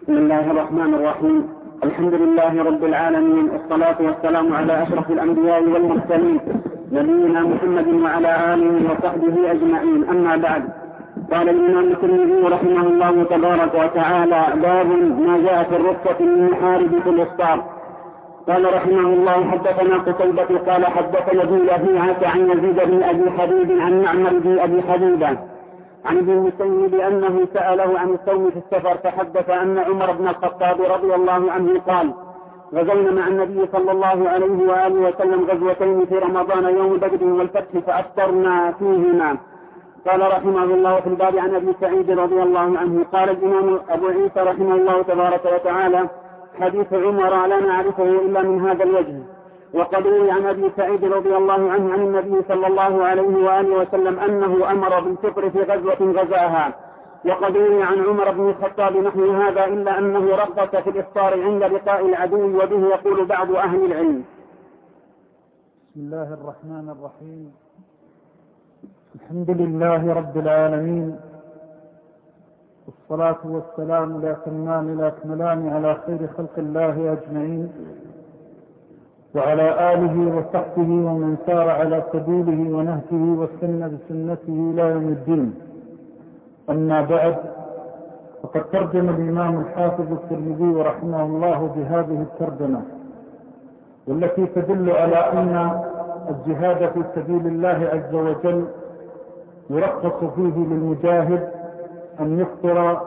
بسم الله الرحمن الرحيم. الحمد لله رب العالمين، والصلاة والسلام على أشرف الأنبياء والمرسلين نبينا محمد وعلى آله وصحبه أجمعين. أما بعد، قال الإمام الترمذي رحمه الله تبارك وتعالى: باب ما جاء في الرخصة من محارب في الإفطار. قال رحمه الله: حدثنا قتيبة قال حدثنا ابن لهيعة عن يزيد بن أبي حبيب عن معمر بن أبي حبيبة عن ابن المسيب أنه سأله عن الصوم في السفر، فحدث أن عمر بن الخطاب رضي الله عنه قال: غزونا مع النبي صلى الله عليه وآله وسلم غزوتين في رمضان، يوم بدر والفتح، فأفطرنا فيهما. قال رحمه الله في الباب عن أبي سعيد رضي الله عنه. قال الإمام أبو عيسى رحمه الله تبارك وتعالى: حديث عمر لا نعرفه إلا من هذا الوجه. وقد روي عن أبي سعيد رضي الله عنه عن النبي صلى الله عليه وآله وسلم أنه أمر بالفطر في غزوة غزاها. وقد روي عن عمر بن الخطاب نحو هذا، إلا أنه رخص في الإفطار عند لقاء العدو، وبه يقول بعض أهل العلم. بسم الله الرحمن الرحيم. الحمد لله رب العالمين، والصلاة والسلام الأتمان الأكملان على خير خلق الله أجمعين، وعلى آله وصحبه ومن سار على سبيله ونهجه واستنى بسنته إلى يوم الدين. أما بعد، فقد ترجم الإمام الحافظ الترمذي رحمه الله بهذه الترجمة، والتي تدل على أن الجهاد في سبيل الله عز وجل يرخص فيه للمجاهد أن يفطر،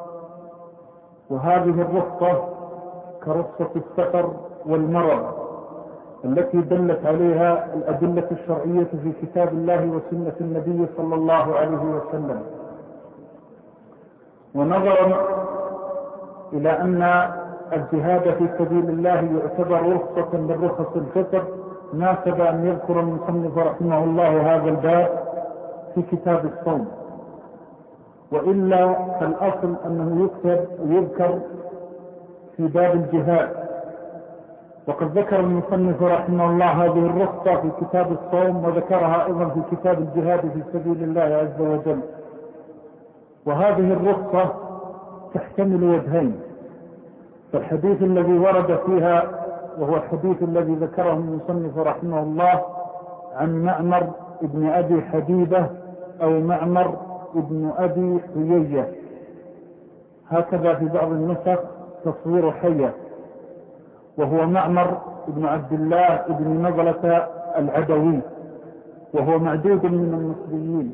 وهذه الرخصة كرخصة السفر والمرض التي دلت عليها الأدلة الشرعية في كتاب الله وسنة النبي صلى الله عليه وسلم. ونظرا إلى أن الجهاد في سبيل الله يعتبر رخصة من رخص الفطر، ناسب أن يذكر المصنف رحمه الله هذا الباب في كتاب الصوم، وإلا فالأصل أنه يذكر في باب الجهاد. وقد ذكر المصنف رحمه الله هذه الرخصة في كتاب الصوم، وذكرها أيضا في كتاب الجهاد في سبيل الله عز وجل. وهذه الرخصة تحتمل وجهين: فالحديث الذي ورد فيها وهو الحديث الذي ذكره المصنف رحمه الله عن معمر ابن أبي حبيبة أو معمر ابن أبي حيية، هكذا في بعض النسخ تصوير حية، وهو معمر ابن عبد الله ابن نضلة العدوي، وهو معدود من المصريين.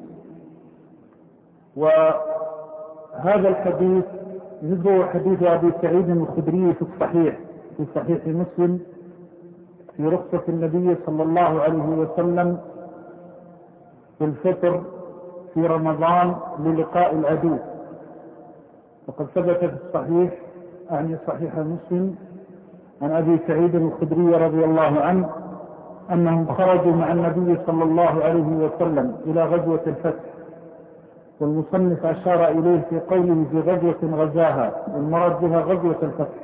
وهذا الحديث مثل حديث أبي سعيد الخدري في صحيح مسلم في رخصة النبي صلى الله عليه وسلم في الفطر في رمضان للقاء العدو. وقد ثبت في الصحيح، يعني صحيح مسلم، عن أبي سعيد الخدري رضي الله عنه أنهم خرجوا مع النبي صلى الله عليه وسلم إلى غزوة الفتح، والمصنف أشار إليه في قوله في غزوة غزاها، والمراد بها غزوة الفتح.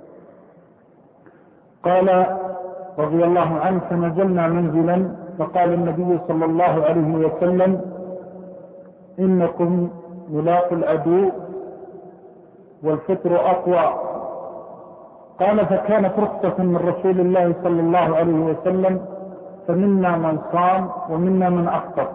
قال رضي الله عنه: فنزلنا منزلا، فقال النبي صلى الله عليه وسلم: إنكم ملاقوا العدو والفطر أقوى. قال: فكانت رخصة من رسول الله صلى الله عليه وسلم، فمنا من صام ومنا من أفطر.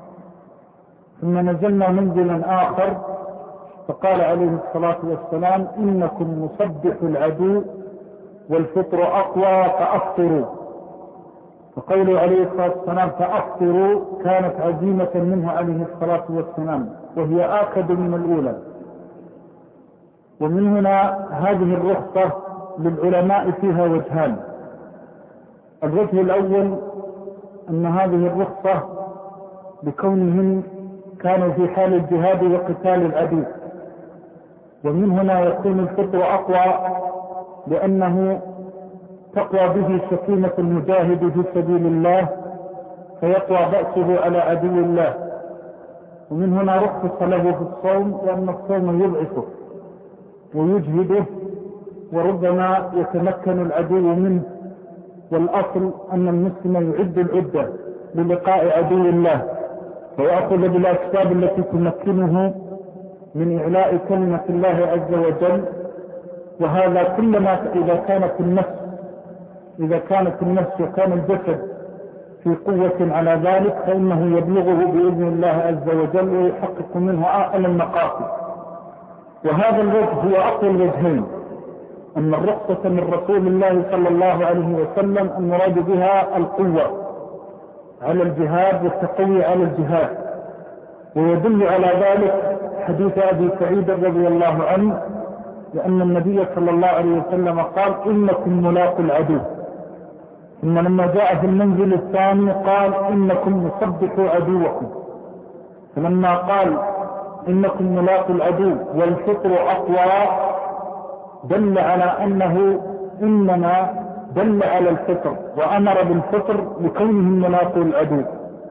ثم نزلنا منزلا آخر، فقال عليه الصلاة والسلام: إنكم مصبح العدو والفطر أقوى فأفطروا. فقوله عليه الصلاة والسلام فأفطروا كانت عزيمة منه عليه الصلاة والسلام، وهي آكد من الأولى. ومن هنا هذه الرخصة للعلماء فيها وجهان: الوجه الأول أن هذه الرخصة بكونهم كانوا في حال الجهاد وقتال العدو، ومن هنا يكون الفطر أقوى لأنه تقوى به سكينة المجاهد في سبيل الله، فيقوى بأسه على عدو الله. ومن هنا رخص له في الصوم، لأن الصوم يضعفه ويجهده، وربما يتمكن العدو منه. والأصل أن المسلم يعد العدة للقاء عدو الله، ويأخذ بالأسباب التي تمكنه من إعلاء كلمة الله عز وجل وهذا كلما إذا كانت النفس وكان الجسد في قوة على ذلك فإنه يبلغه بإذن الله عز وجل ويحقق منه أعلى المقاصد. وهذا الوجه هو أقوى الوجهين، أن الرخصة من رسول الله صلى الله عليه وسلم المراد بها القوة على الجهاد والتقوي على الجهاد. ويدل على ذلك حديث أبي سعيد رضي الله عنه، لأن النبي صلى الله عليه وسلم قال إنكم ملاقوا العدو، ثم لما جاء في المنزل الثاني قال إنكم مصبحوا عدوكم، فلما قال إنكم ملاقوا العدو والفطر أقوى دل على أنه إنما دل على الفطر وأمر بالفطر لكونهم ملاقوا العدو.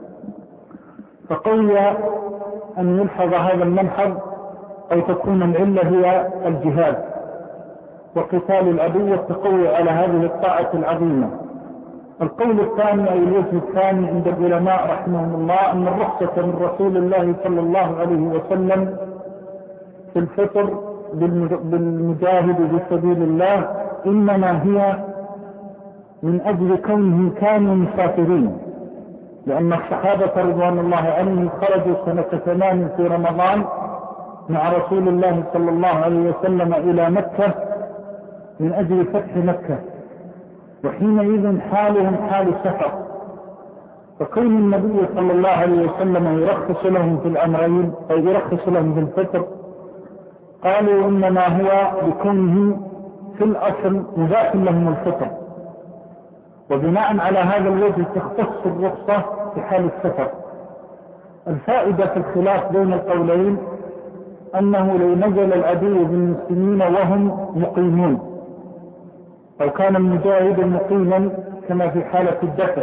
فقوي أن يلحظ هذا الملحظ أو تكون العلة هي الجهاد وقتال العدو والتقوي على هذه الطاعة العظيمة. القول الثاني أو الوجه الثاني عند العلماء رحمهم الله أن الرخصة من رسول الله صلى الله عليه وسلم في الفطر بالمجاهد في سبيل الله إنما هي من أجل كونهم كانوا مسافرين، لأن الصحابة رضوان الله عليهم خرجوا سنة 8 في رمضان مع رسول الله صلى الله عليه وسلم إلى مكة من أجل فتح مكة، وحينئذ حالهم حال سفر، فكون النبي صلى الله عليه وسلم يرخص لهم في الأمرين أو يرخص لهم في الفطر قالوا إنما هو بكونه في الأصل مباح لهم الفطر، وبناء على هذا الوجه تختص الرخصة في حال السفر. الفائدة في الخلاف بين القولين أنه لو نزل العدو بالمسلمين وهم مقيمون أو كان المجاهد مقيما كما في حالة الدفع،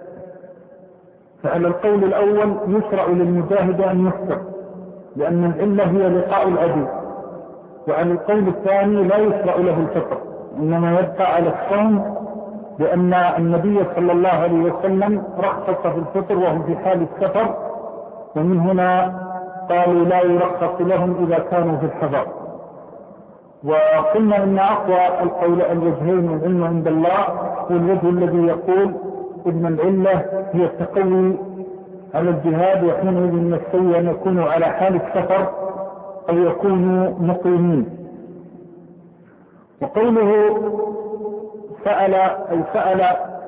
فعلى القول الأول يشرع للمجاهد أن يفطر لأن العلة هي لقاء العدو، وعلى القول الثاني لا يشرع له الفطر إنما يبقى على الصوم، لأن النبي صلى الله عليه وسلم رخص في الفطر وهم في حال السفر، ومن هنا قالوا لا يرخص لهم إذا كانوا في الحضر. وقلنا إن أقوى القول الوجهين العلم عند الله هو الوجه الذي يقول إن العلة هي التقوي على الجهاد، وحينئذ يستوي أن يكونوا على حال السفر أو يكونوا مقيمين. وقوله سأل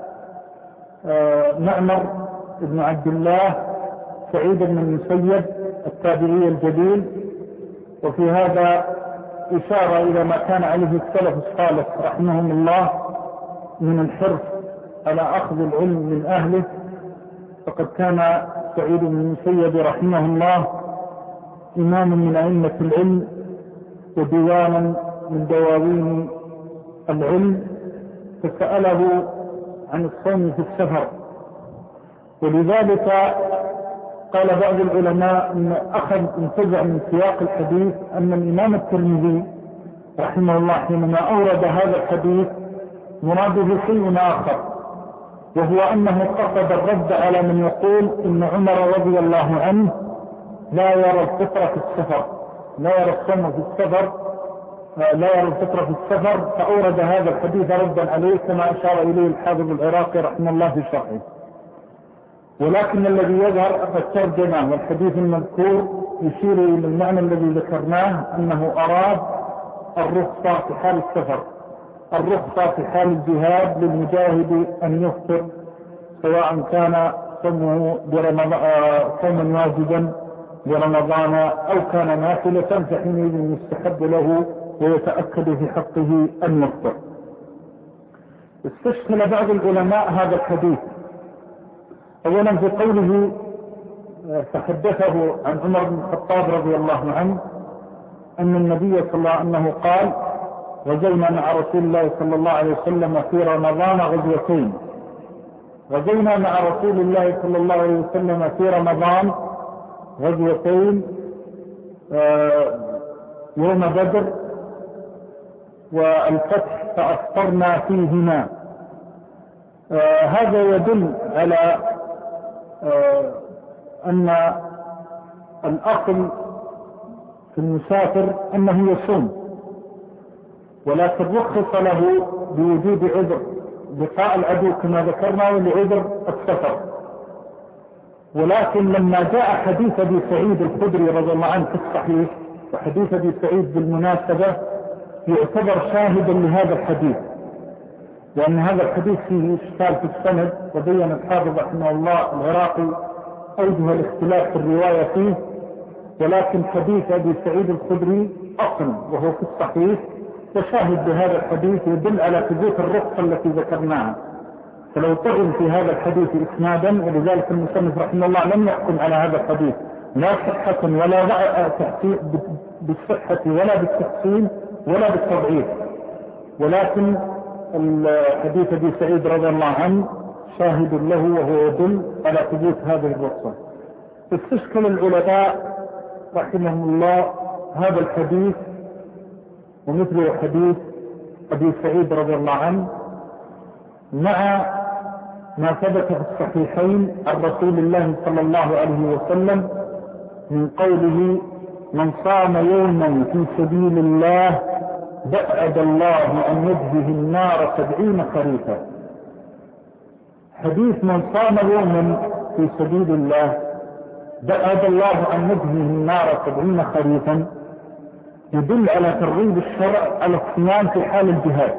معمر بن عبد الله سعيد بن المسيب التابعي الجليل، وفي هذا إشارة إلى ما كان عليه السلف الصالح رحمهم الله من الحرص على أخذ العلم من أهله، فقد كان سعيد بن المسيب رحمه الله إمام من أئمة العلم وديوانا من دواوين العلم، فسأله عن الصوم في السفر. ولذلك قال بعض العلماء أن انتزع من سياق الحديث أن الإمام الترمذي رحمه الله حينما أورد هذا الحديث مراده شيء آخر، وهو أنه قصد الرد على من يقول إن عمر رضي الله عنه لا يرى الفطر في السفر، لا يرى الصوم في السفر، لا يرى الفطر في السفر، فأورد هذا الحديث ردا عليه كما أشار إليه الحافظ العراقي رحمه الله في شرحه. ولكن الذي يظهر الترجمة والحديث المذكور يشير إلى المعنى الذي ذكرناه، أنه أراد الرخصة في حال السفر، الرخصة في حال الجهاد للمجاهد أن يفطر سواء كان صومه صوما واجبا برمضان أو كان نافلة، فحينئذ يستحب له ويتأكد في حقه أن يفطر. استشكل بعض العلماء هذا الحديث، أولا في قوله فحدثه عن عمر بن الخطاب رضي الله عنه أن النبي صلى الله عليه وسلم أنه قال غزونا مع رسول الله صلى الله عليه وسلم في رمضان غزوتين، غزونا مع رسول الله صلى الله عليه وسلم في رمضان غزوتين، يوم بدر والفتح فأفطرنا فيهما. هذا يدل على أن الأصل في المسافر أنه يصوم، ولكن رخص له بوجود عذر لقاء العدو كما ذكرنا ولعذر السفر. ولكن لما جاء حديث أبي سعيد الخدري رضي الله عنه في الصحيح، وحديث أبي سعيد بالمناسبة يعتبر شاهدا لهذا الحديث، لأن هذا الحديث فيه إشكال في السند، وبين الحافظ رحمه الله العراقي أوجه الاختلاف في الرواية فيه. ولكن حديث أبي سعيد الخدري أصل وهو في الصحيح، وشاهد بهذا الحديث يدل على ثبوت الرخصة التي ذكرناها. فلو طعن في هذا الحديث إسنادا، ولذلك المصنف رحمه الله لم يحكم على هذا الحديث لا صحة ولا تحقيق بالصحة ولا بالتحسين ولا بالتضعيف، ولكن الحديث أبي سعيد رضي الله عنه شاهد له وهو يدل على ثبوت هذه الرخصة. استشكل العلماء رحمهم الله هذا الحديث ومثله حديث أبي سعيد رضي الله عنه مع ما ثبت في الصحيحين عن رسول الله صلى الله عليه وسلم من قوله: من صام يوما في سبيل الله بعد الله عن وجهه النار 70 خريفا. حديث من صام يوما في سبيل الله بعد الله عن وجهه النار 70 خريفا يدل على ترغيب الشرع على الصيام في حال الجهاد.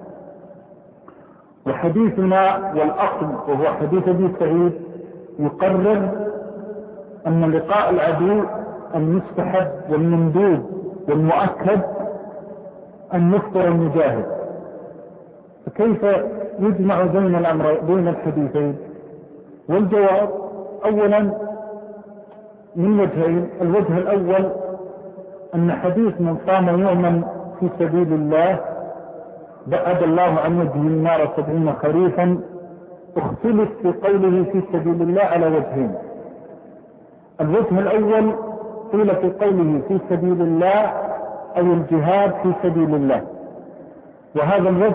وحديثنا والأصل وهو حديث أبي سعيد يقرر أن لقاء العدو المستحب والمندوب والمؤكد أن يفطر المجاهد. فكيف يجمع بين الأمر بين الحديثين؟ والجواب أولا من وجهين. الوجه الأول أن حديث من صام يوما في سبيل الله بعد الله عن وجه النار 70 خريفا اختلف في قوله في سبيل الله على وجهين. الوجه الأول قيل في قوله في سبيل الله أي الجهاد في سبيل الله، وهذا الوجه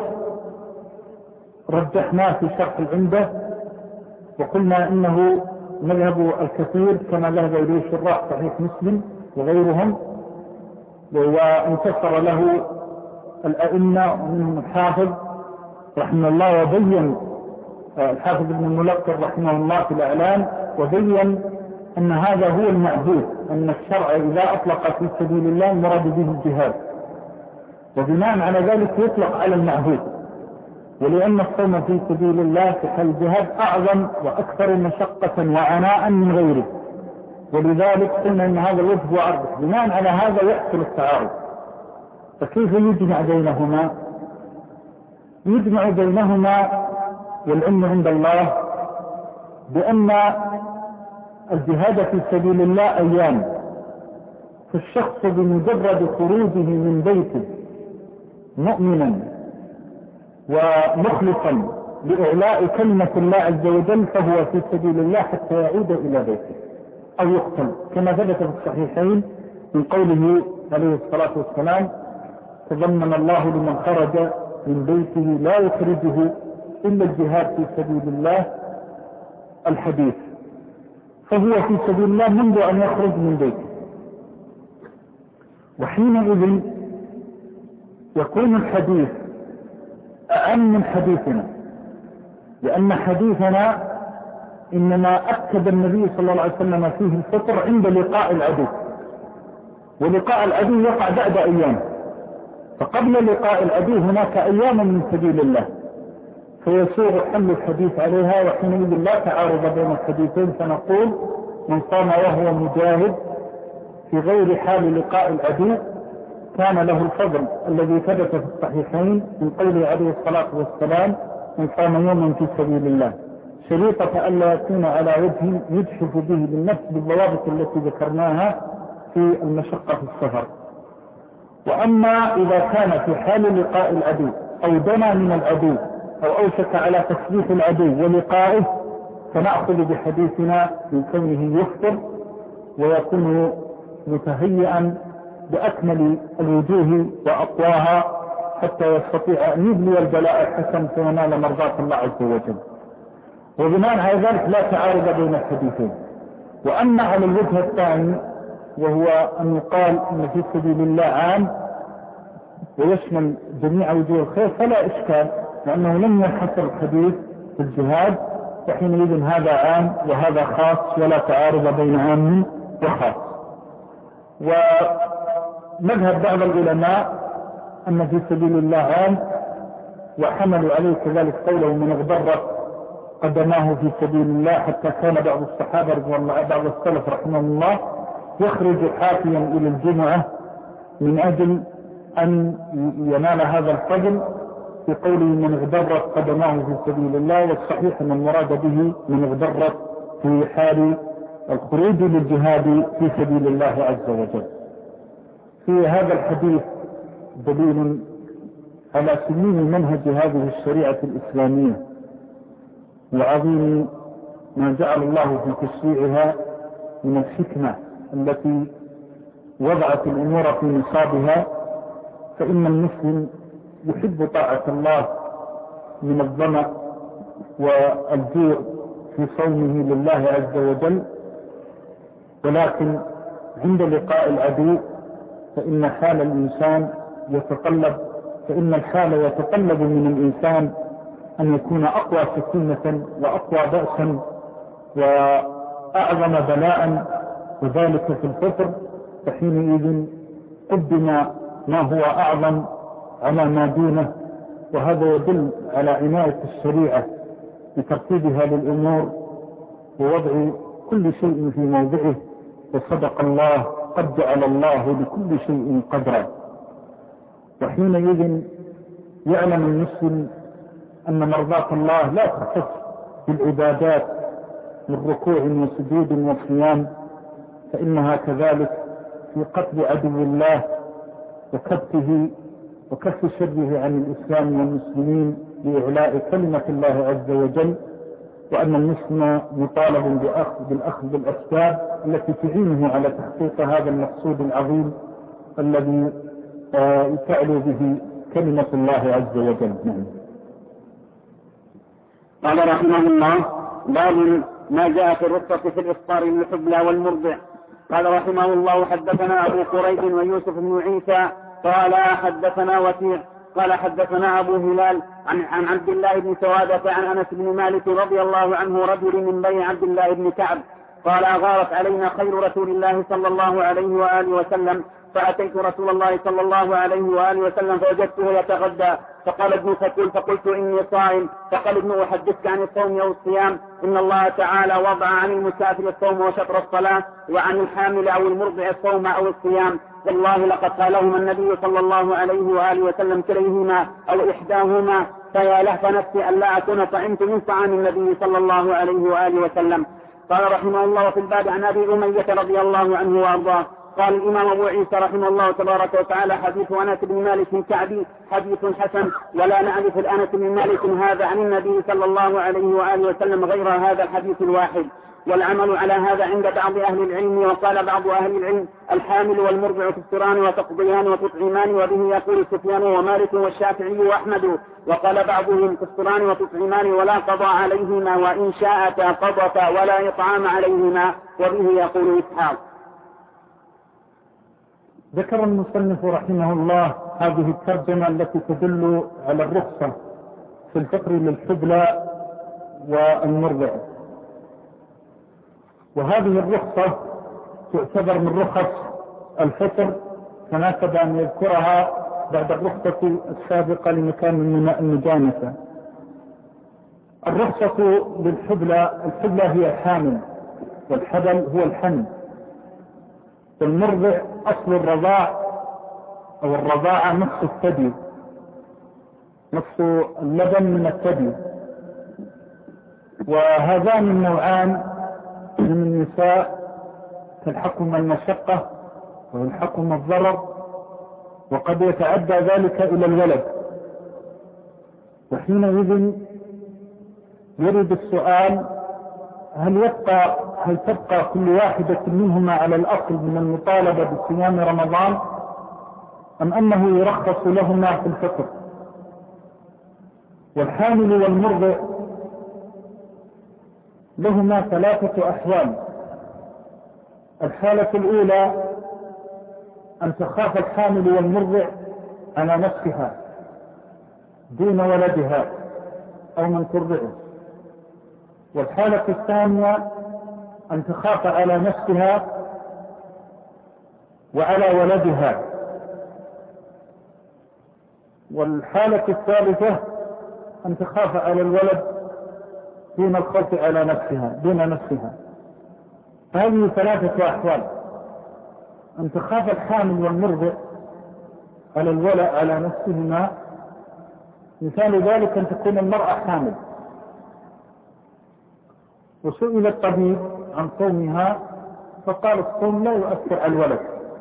رجحناه في شرح العمدة وقلنا إنه مذهب الكثير كما ذهب إليه شراح صحيح مسلم وغيرهم، وانتصر له الأئمة ومنهم الحافظ رحمه الله، وبين الحافظ ابن الملقن رحمه الله في الإعلام وبين أن هذا هو المعهود، أن الشرع إذا أطلق في سبيل الله مراد به الجهاد، وبناء على ذلك يطلق على المعهود. ولأن الصوم في سبيل الله في حال الجهاد أعظم وأكثر مشقة وعناء من غيره، ولذلك قلنا أن هذا الوجه وأرجح. بناء على هذا يحصل التعارض. فكيف يجمع بينهما؟ يجمع بينهما والعلم عند الله بأن الجهاد في سبيل الله أيام، فالشخص بمجرد خروجه من بيته مؤمنا ومخلصا لإعلاء كلمة الله عز وجل فهو في سبيل الله حتى يعود إلى بيته أو يقتل، كما ثبت في الصحيحين من قوله عليه الصلاة والسلام: تضمن الله لمن خرج من بيته لا يخرجه إلا الجهاد في سبيل الله الحديث، فهو في سبيل الله منذ أن يخرج من بيته. وحينئذ يكون الحديث أعم من حديثنا، لأن حديثنا إنما أكد النبي صلى الله عليه وسلم فيه الفطر عند لقاء العدو، ولقاء العدو يقع بعد أيام، فقبل لقاء العدو هناك أيام من سبيل الله، فيسوغ حمل الحديث عليها. وحينئذ لا تعارض بين الحديثين، فنقول من صام وهو مجاهد في غير حال لقاء العدو كان له الفضل الذي ثبت في الصحيحين من قوله عليه الصلاة والسلام: من صام يوما في سبيل الله، شريطة ألا يكون على وجه يجحف به بالنفس بالضوابط التي ذكرناها في المشقة في السفر. وأما إذا كان في حال لقاء العدو أو دنا من العدو أو أوشك على تسليح العدو ولقائه، فنأخذ بحديثنا من كونه يفطر ويكون متهيئا بأكمل الوجوه وأقواها حتى يستطيع أن يبني البلاء الحسن فينال مرضاة الله عز وجل. وبناء على ذلك لا تعارض بين الحديثين. وأما على الوجه الثاني وهو أن يقال أن في سبيل الله عام ويشمل جميع وجوه الخير فلا إشكال، لأنه لم ينحصر الحديث في الجهاد، وحينئذ هذا عام وهذا خاص ولا تعارض بين عام وخاص. ومذهب بعض العلماء أن في سبيل الله عام، وحملوا عليه كذلك قوله من اغبرت قدماه في سبيل الله، حتى كان بعض الصحابة رضي الله بعض السلف رحمه الله يخرج حافيا إلى الجمعة من أجل أن ينال هذا الفضل، في قوله من اغبرت قدماه في سبيل الله. والصحيح أن المراد به من اغبرت في حال الخروج للجهاد في سبيل الله عز وجل. في هذا الحديث دليل على سمين منهج هذه الشريعة الإسلامية وعظيم ما جعل الله في تشريعها من الحكمة التي وضعت الأمور في نصابها. فإن المسلم يحب طاعة الله من الظمأ والجوع في صومه لله عز وجل، ولكن عند لقاء العدو فإن حال الإنسان فإن الحال يتطلب من الإنسان أن يكون أقوى سكينة وأقوى بأسا وأعظم بلاء، وذلك في الفطر. فحينئذ قدم ما هو أعظم على ما دونه، وهذا يدل على عناية الشريعة بترتيبها للأمور ووضع كل شيء في موضعه. وصدق الله قد جعل الله لكل شيء قدرا. وحينئذ يعلم المسلم أن مرضاة الله لا تختص بالعبادات من ركوع وسجود وصيام، فإنها كذلك في قتل عدو الله وكبته وكف شره عن الإسلام والمسلمين لإعلاء كلمة الله عز وجل. وأن المسلم مطالب بالأخذ بالأسباب التي تعينه على تحقيق هذا المقصود العظيم الذي تعلو به كلمة الله عز وجل. قال رحمه الله: باب ما جاء في الرخصة في الإفطار للحبلى والمرضع. قال رحمه الله: حدثنا أبو قريب ويوسف بن عيسى قال حدثنا وكيع قال حدثنا أبو هلال عن عبد الله بن سوادة عن أنس بن مالك رضي الله عنه رجل من بني عبد الله بن كعب قال: أغارت علينا خير رسول الله صلى الله عليه وآله وسلم، فأتيت رسول الله صلى الله عليه وآله وسلم فوجدته يتغدى، فقال ابن فكل، فقلت إني صائم، فقال ابن أحدثك عن الصوم أو الصيام؟ إن الله تعالى وضع عن المسافر الصوم وشطر الصلاة، وعن الحامل أو المرضع الصوم أو الصيام. والله لقد قالهما النبي صلى الله عليه وآله وسلم كليهما أو إحداهما، فيا لهف نفسي ألا أكون طعمت من طعام النبي صلى الله عليه وآله وسلم. قال رحمه الله: في الباب عن أبي أمية رضي الله عنه وأرضاه. قال الإمام أبو عيسى رحمه الله تبارك وتعالى: حديث أنس بن مالك الكعبي حديث حسن، ولا نعرف الأنس بن مالك هذا عن النبي صلى الله عليه وآله وسلم غير هذا الحديث الواحد، والعمل على هذا عند بعض أهل العلم. وقال بعض أهل العلم: الحامل والمرضع تفطران وتقضيان وتطعمان، وبه يقول سفيان ومالك والشافعي وأحمد. وقال بعضهم: تفطران وتطعمان ولا قضاء عليهما، وإن شاءتا قضتا ولا إطعام عليهما، وبه يقول إسحاق. ذكر المصنف رحمه الله هذه الترجمة التي تدل على الرخصة في الفطر للحبلى والمرضع. وهذه الرخصة تعتبر من رخص الفطر، فناسب أن يذكرها بعد الرخصة السابقة لمكان المجانسة. الرخصة للحبلى، الحبلى هي الحامل، والحبل هو الحمل. والمرضع أصل الرضاع أو الرضاعة نصف الثدي، نصف اللبن من الثدي. وهذان النوعان من النساء تلحقهما المشقة ويلحقهما الضرر، وقد يتعدى ذلك إلى الولد. وحينئذ يرد السؤال: هل تبقى كل واحدة منهما على الأصل من المطالبة بصيام رمضان، أم أنه يرخص لهما في الفطر؟ والحامل والمرضع لهما ثلاثة أحوال. الحالة الأولى أن تخاف الحامل والمرضع على نفسها دون ولدها أو من ترضعه. والحالة الثانية أن تخاف على نفسها وعلى ولدها. والحالة الثالثة أن تخاف على الولد دون الخوف على نفسها دون نفسها. هذه ثلاثة أحوال: أن تخاف الحامل والمرضع على الولد على نفسهما. مثال ذلك أن تكون المرأة حامل وسئل الطبيب عن صومها فقال الصوم لا يؤثر على الولد،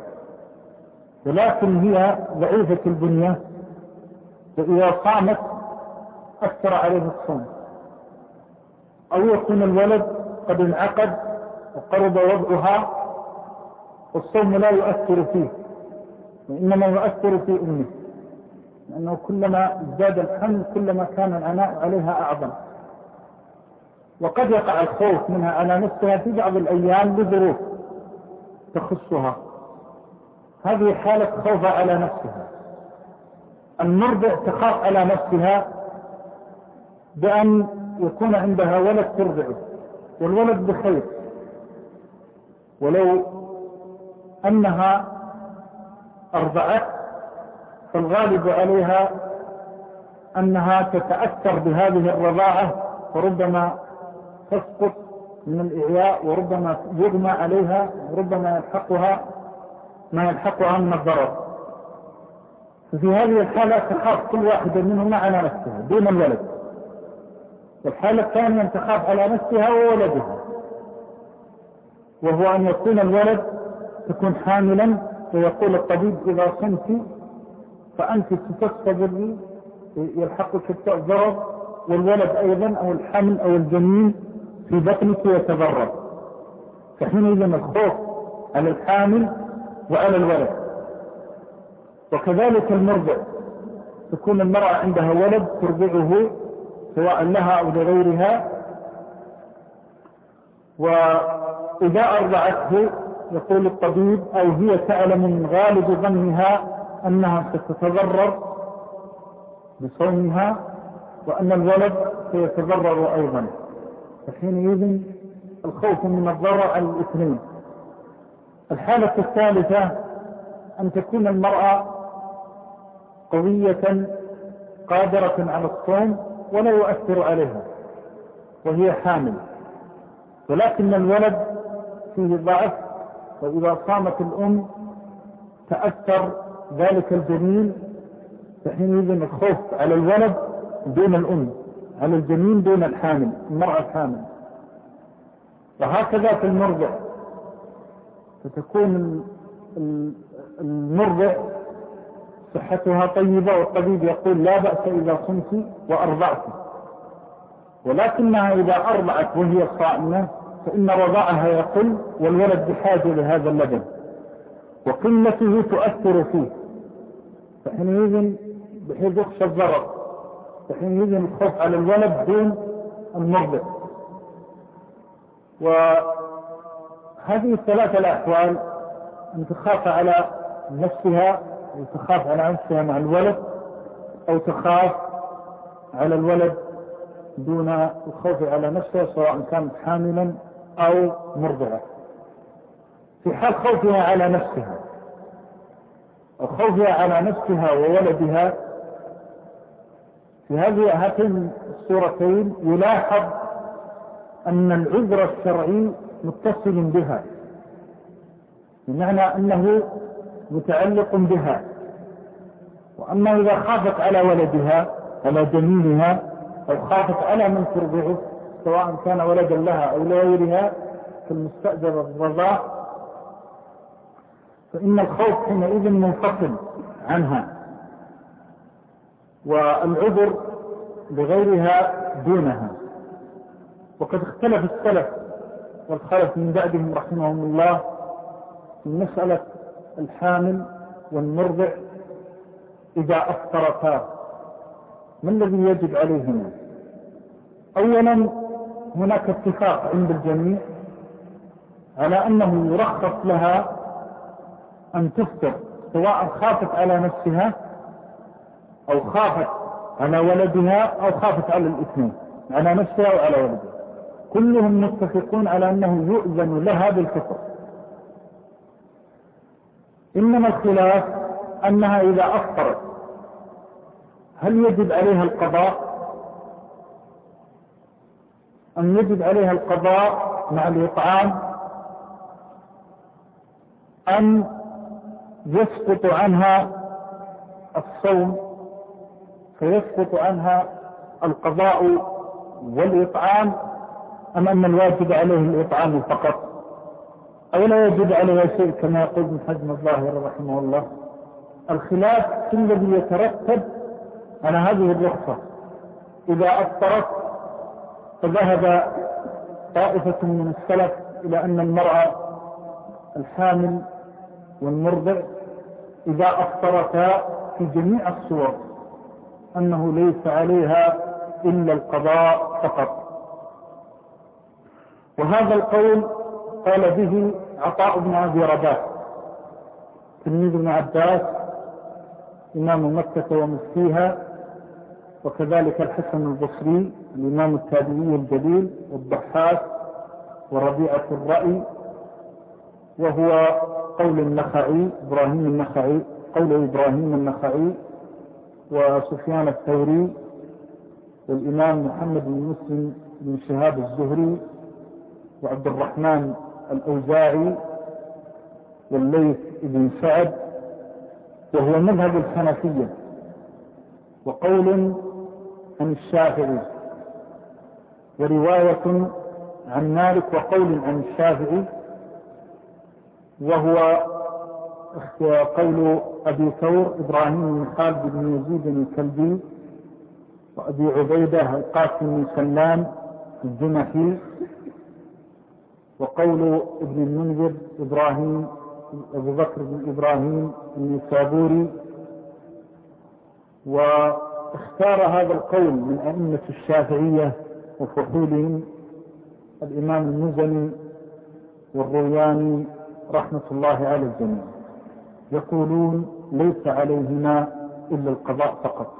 ولكن هي ضعيفة البنية وإذا صامت أثر عليه الصوم، أو يكون الولد قد انعقد وقرب وضعها والصوم لا يؤثر فيه وإنما يؤثر في أمه، لأنه كلما ازداد الحمل كلما كان العناء عليها أعظم. وقد يقع الخوف منها على نفسها في بعض الأيام لظروف تخصها، هذه حالة خوف على نفسها. المرضع تخاف على نفسها بأن يكون عندها ولد ترضعه والولد بخير، ولو أنها أرضعت فالغالب عليها أنها تتأثر بهذه الرضاعة وربما تسقط من الإعياء وربما يغمى عليها وربما يلحقها ما يلحقها من الضرر. ففي هذه الحالة تخاف كل واحدة منهما على نفسها دون الولد. والحالة الثانية أن تخاف على نفسها وولدها، وهو أن يكون الولد تكون حاملا ويقول الطبيب إذا صمت فأنت ستستضري يلحقك الضرر، والولد أيضا أو الحمل أو الجنين في بطنك يتضرر، فحينئذ الخوف على الحامل وعلى الولد. وكذلك المرضع تكون المرأة عندها ولد ترضعه سواء لها أو لغيرها، وإذا أرضعته يقول الطبيب أو هي تعلم من غالب ظنها أنها ستتضرر بصومها وأن الولد سيتضرر أيضا، فحينئذ الخوف من الضرر على الاثنين. الحالة الثالثة أن تكون المرأة قوية قادرة على الصوم ولا يؤثر عليها وهي حامل، ولكن الولد فيه ضعف، وإذا صامت الأم تأثر ذلك الجنين، فحينئذ الخوف على الولد دون الأم، على الجنين دون الحامل المرأة الحامل. وهكذا في المرضع، فتكون المرضع صحتها طيبة والطبيب يقول لا بأس إذا صمت وأرضعت، ولكنها إذا أرضعت وهي صائمة فإن رضاعها يقل والولد بحاجة لهذا اللبن وقلته تؤثر فيه، فحينئذ بحيث يخشى الضرر، فحينئذ الخوف على الولد دون المرضع. وهذه الثلاثة الأحوال: أن تخاف على نفسها وتخاف على نفسها مع الولد، أو تخاف على الولد دون الخوف على نفسها سواء كانت حاملا أو مرضعة. في حال خوفها على نفسها أو خوفها على نفسها وولدها، في هاتين الصورتين يلاحظ أن العذر الشرعي متصل بها، بمعنى أنه متعلق بها. وأما إذا خافت على ولدها على جنينها أو خافت على من ترضعه سواء كان ولدا لها أو لغيرها في المستأجر الرضاع، فإن الخوف حينئذ منفصل عنها، والعذر لغيرها دونها. وقد اختلف السلف والخلف من بعدهم رحمهم الله في مسألة الحامل والمرضع إذا أفطرتا ما الذي يجب عليهما. أولا هناك اتفاق عند الجميع على أنه يرخص لها أن تفطر سواء خافت على نفسها أو خافت على ولدها أو خافت على الاثنين، على نفسها وعلى ولدها، كلهم متفقون على أنه يؤذن لها بالفطر. إنما الخلاف أنها إذا أفطرت هل يجب عليها القضاء أم يجب عليها القضاء مع الإطعام، أم يسقط عنها الصوم فيسقط عنها القضاء والإطعام، أم أن الواجب عليه الإطعام فقط أو لا يجب عليها شيء كما يقول ابن حزم الظاهر رحمه الله. الخلاف في الذي يترتب على هذه الرخصة. إذا أفطرت فذهب طائفة من السلف إلى أن المرأة الحامل والمرضع إذا أفطرتا في جميع الصور أنه ليس عليها إلا القضاء فقط، وهذا القول قال به عطاء بن أبي رباح تلميذ ابن عباس إمام مكة ومفتيها، وكذلك الحسن البصري الإمام التابعي الجليل، والضحاك وربيعة الرأي، وهو قول النخعي إبراهيم النخعي، قول إبراهيم النخعي وسفيان الثوري والإمام محمد بن مسلم بن شهاب الزهري وعبد الرحمن الأوزاعي والليث بن سعد، وهو مذهب الحنفية، وقول عن الشافعي، ورواية عن مالك، وقول عن الشافعي، وهو قول أبي ثور إبراهيم بن خالد بن يزيد الكلبي، وأبي عبيدة القاسم بن سلام الجمحي، وقول ابن المنذر إبراهيم أبو بكر بن إبراهيم النسابوري. واختار هذا القول من أئمة الشافعية وفحولهم الإمام المزني والروياني رحمة الله على الجميع، يقولون ليس عليهما إلا القضاء فقط.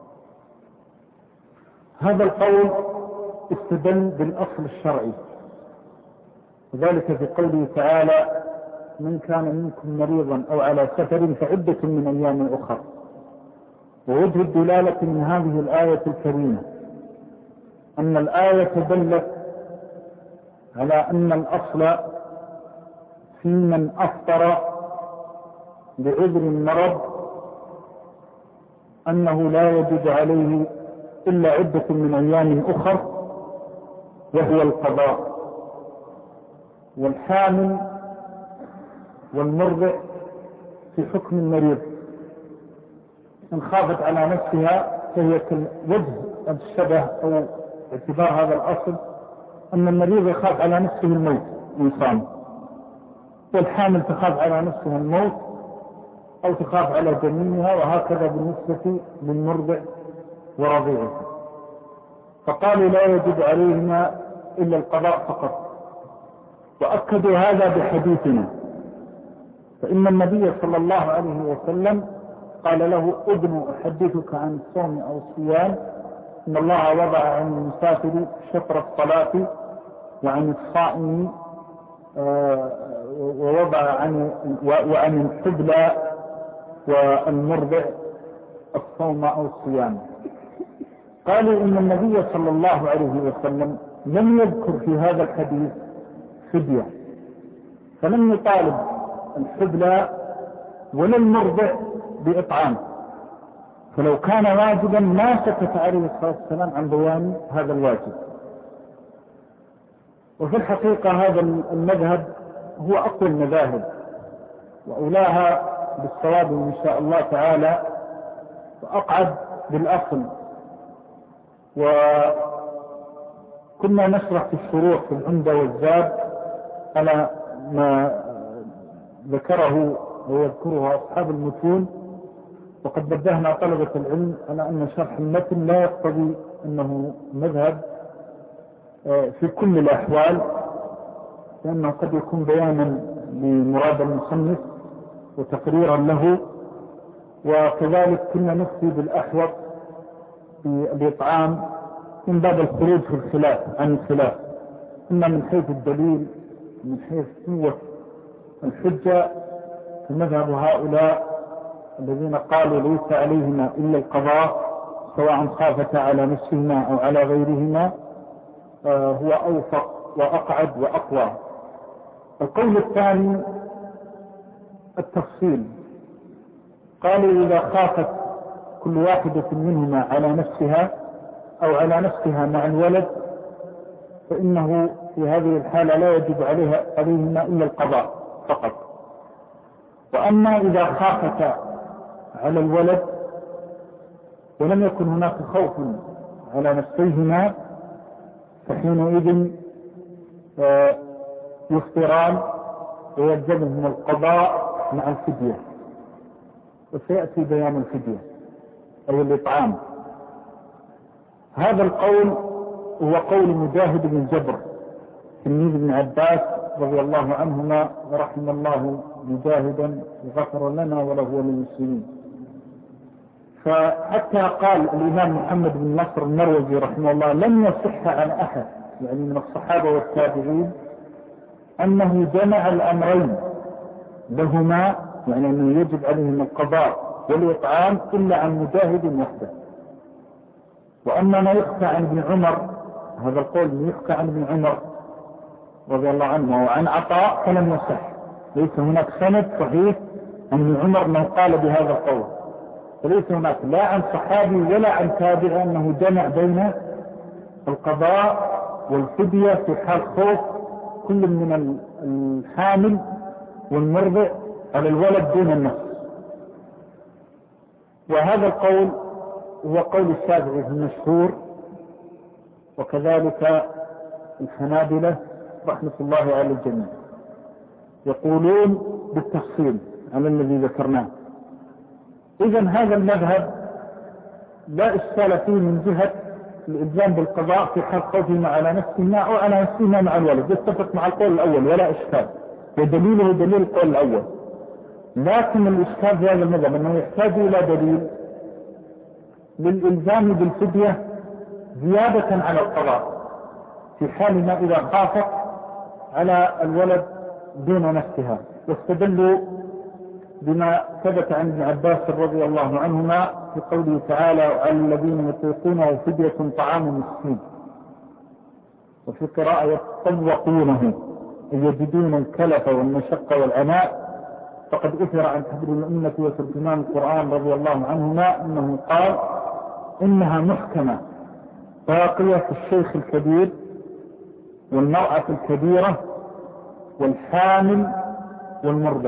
هذا القول استدل بالأصل الشرعي، وذلك في قوله تعالى: من كان منكم مريضا أو على سفر فعدة من أيام أخر. ووجه الدلالة من هذه الآية الكريمة أن الآية دلت على أن الأصل في من أفطر بعذر المرض أنه لا يجب عليه إلا عدة من أيام أخر وهو القضاء. والحامل والمرضع في حكم المريض، إن خافت على نفسها فهي كالوجه الشبه أو اعتبار هذا الأصل أن المريض يخاف على نفسه الموت إنسان، والحامل تخاف على نفسها الموت أو تخاف على جنينها، وهكذا بالنسبة للمرضع ورضيعه. فقالوا لا يجب عليهما إلا القضاء فقط، وأكدوا هذا بحديثنا، فإن النبي صلى الله عليه وسلم قال له: ابن أحدثك عن الصوم أو الصيام، إن الله وضع عن المسافر شطر الصلاة وعن الصائم ووضع وعن الحبلى والمرضع الصوم أو الصيام. قالوا إن النبي صلى الله عليه وسلم لم يذكر في هذا الحديث فدية، فلم يطالب الحبلى ولا المرضع بإطعام، فلو كان واجبا ما سكت عليه الصلاة والسلام عن بيان هذا الواجب. وفي الحقيقة هذا المذهب هو أقوى المذاهب وأولاها بالصواب إن شاء الله تعالى، وأقعد بالأصل. وكنا نشرح في الشروح في العمدة والزاد على ما ذكره ويذكره أصحاب المتون، وقد نبهنا طلبة العلم على أن شرح المتن لا يقتضي أنه مذهب في كل الأحوال، لأنه قد يكون بيانا لمراد المصنف وتقريرا له، وكذلك كنا نفتي بالأحوط في الإطعام من باب الخروج في الخلاف عن الخلاف، إما من حيث الدليل من حيث قوة الحجة، فمذهب هؤلاء الذين قالوا ليس عليهما إلا القضاء سواء خافتا على نفسهما أو على غيرهما هو أوفق وأقعد وأقوى. القول الثاني التفصيل، قالوا إذا خافت كل واحدة منهما على نفسها أو على نفسها مع الولد فإنه في هذه الحالة لا يجب عليهما إلا القضاء فقط. وأما إذا خافتا على الولد ولم يكن هناك خوف على نفسيهما فحينئذ يفطران ويلزمهم القضاء مع الفدية، وسيأتي بيان الفدية أي الإطعام. هذا القول هو قول مجاهد بن جبر تلميذ ابن عباس رضي الله عنهما ورحم الله مجاهدا وغفر لنا وله وللمسلمين. فحتى قال الإمام محمد بن نصر المروزي رحمه الله لم يصح عن أحد يعني من الصحابة والتابعين أنه جمع الأمرين لهما، يعني أنه يجب عليهم القضاء والإطعام إلا عن مجاهد وحده. وأما ما يخفى عن ابن عمر، هذا القول يخفى عن ابن عمر رضي الله عنه وعن عطاء فلم يصح، ليس هناك سند صحيح عن ابن عمر من قال بهذا القول، فليس هناك لا عن صحابي ولا عن تابع أنه جمع بين القضاء والفدية في حال خوف كل من الحامل والمرضع على الولد دون النفس. وهذا القول هو قول الشافعي المشهور، وكذلك الحنابلة رحمة الله على الجميع يقولون بالتفصيل على الذي ذكرناه. إذن هذا المذهب لا إشكال فيه من جهة الإلزام بالقضاء في حال خوفهما على نفسهما أو على نفسهما مع الولد، يتفق مع القول الأول ولا إشكال، ودليله دليل القول الأول. لكن الإشكال في هذا المذهب أنه يحتاج إلى دليل للإلزام بالفدية زيادة على القضاء في حال ما إذا خافت على الولد دون نفسها، واستدلوا بما ثبت عن ابن عباس رضي الله عنهما في قوله تعالى وعلى الذين يطيقونه فدية طعام مسكين، وفي قراءة يتطوقونه يجدون الكلف والمشقة والعناء. فقد أثر عن حبر الأمة وترجمان القرآن رضي الله عنهما أنه قال إنها محكمة باقية في الشيخ الكبير والمرأة الكبيرة والحامل والمرضع.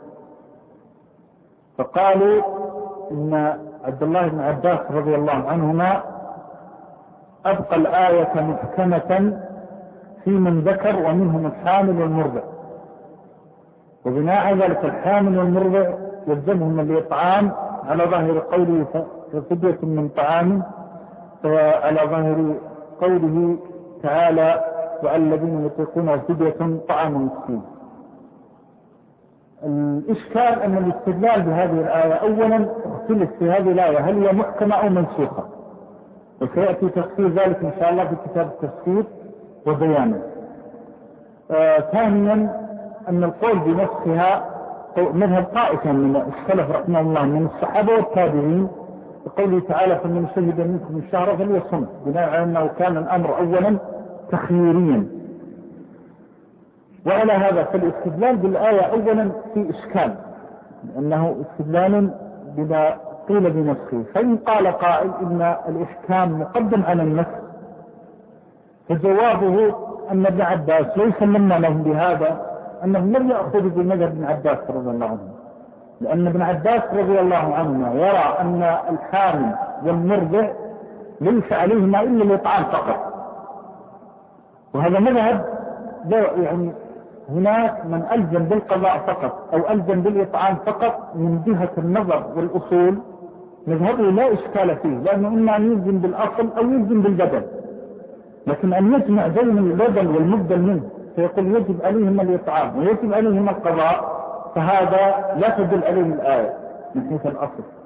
فقالوا إن عبد الله بن عباس رضي الله عنهما أبقى الآية محكمة في من ذكر ومنهم الحامل والمرضع، وبناء على ذلك الحامل والمرضع يلزمهم الإطعام على ظاهر قوله ففدية من طعام، وعلى ظاهر قوله تعالى وعلى الذين يطيقونه فدية طعام مسكين. الإشكال أن الاستدلال بهذه الآية أولا اختلف في هذه الآية هل هي محكمة أو منسوخة، وسيأتي تفسير ذلك إن شاء الله في كتاب التفسير وبيانه. ثانيا أن القول بنفسها مذهب طائفة من السلف رحمه الله من الصحابة والتابعين بقوله تعالى فمن شهد منكم الشهر فليصم، بناء على أنه كان الأمر أولا تخييريا. وعلى هذا فالاستدلال بالآية أولا في إشكال، لأنه استدلال بما قيل بنفسه. فإن قال قائل إن الإحكام مقدم على النفس، فجوابه أن ابن عباس ليس لما لهم بهذا أنهم لم يأخذوا بمذهب ابن عباس رضي الله عنه، لأن ابن عباس رضي الله عنه يرى أن الحامل والمرضع ليس عليهما إلا الإطعام فقط، وهذا مذهب يعني هناك من ألزم بالقضاء فقط أو ألزم بالإطعام فقط من جهة النظر والأصول مذهبه لا إشكال فيه، لأنه إما أن يلزم بالأصل أو يلزم بالبدل، لكن أن يجمع بين البدل والمبدل منه فيقول يجب عليهم الإطعام ويجب عليهم القضاء، فهذا لا تدل عليه الآية من حيث الأصل.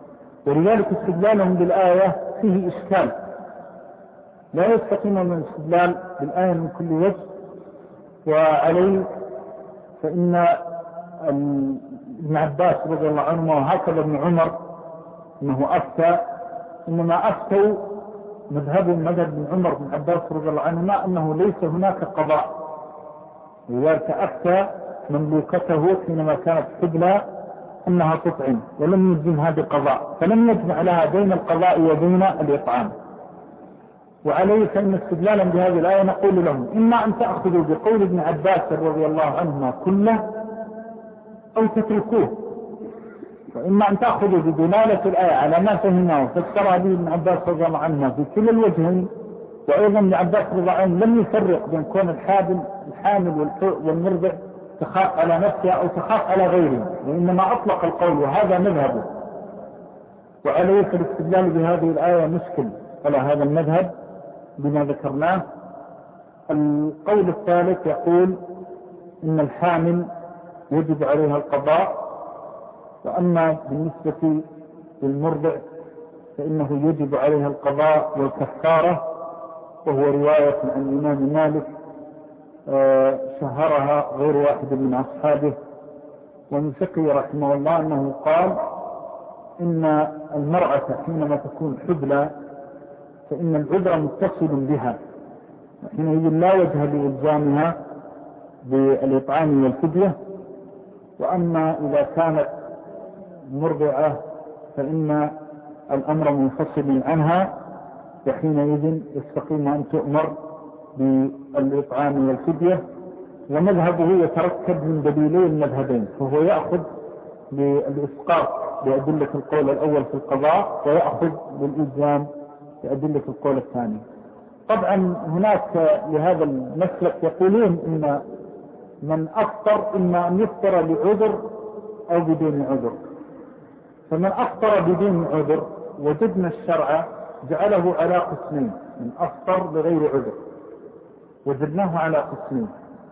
ولذلك استدلالهم بالآية فيه إشكال، لا يستقيم من الاستدلال بالآية من كل وجه. وعليه فإن ابن عباس رضي الله عنه وهكذا ابن عمر انه افتى، انما افتوا مذهب ابن عمر بن عباس رضي الله عنهما انه ليس هناك قضاء، ولذلك افتى مملوكته حينما كانت حبلى انها تطعم ولم يلزمها بقضاء، فلم يجمع لها بين القضاء وبين الاطعام. وعليه فإن استدلالا بهذه الآية نقول لهم إما أن تأخذوا بقول ابن عباس رضي الله عنهما كله أو تتركوه، وإما أن تأخذوا بدلالة الآية على ما فهمه وفسرها به ابن عباس رضي الله عنهما في كل الوجهين. وأيضا ابن عباس رضي الله عنه لم يفرق بين كون الحامل والمرضع تخاف على نفسها أو تخاف على غيره، وإنما أطلق القول وهذا مذهبه. وعليه فالاستدلال بهذه الآية مشكل على هذا المذهب بما ذكرناه. القول الثالث يقول إن الحامل يجب عليها القضاء، وأما بالنسبة للمرضع فإنه يجب عليها القضاء والكفارة، وهو رواية عن الإمام مالك شهرها غير واحد من أصحابه. ومن فقهه رحمه الله أنه قال إن المرأة حينما تكون حبلى فإن العذر متصل بها، حينئذ لا وجه لإلزامها بالإطعام والفدية. وأما إذا كانت مرضعة فإن الأمر منفصل عنها، وحينئذ يستقيم أن تؤمر بالإطعام والفدية. ومذهبه يتركب من دليلين المذهبين، فهو يأخذ بالإسقاط بأدلة القول الأول في القضاء، ويأخذ بالإلزام بأدلة القول الثاني. طبعا هناك لهذا المسلك يقولون إن من أفطر إما أن يفطر لعذر أو بدون عذر. فمن أفطر بدون عذر وجدنا الشرع جعله على قسمين، من أفطر بغير عذر وجدناه على قسمين.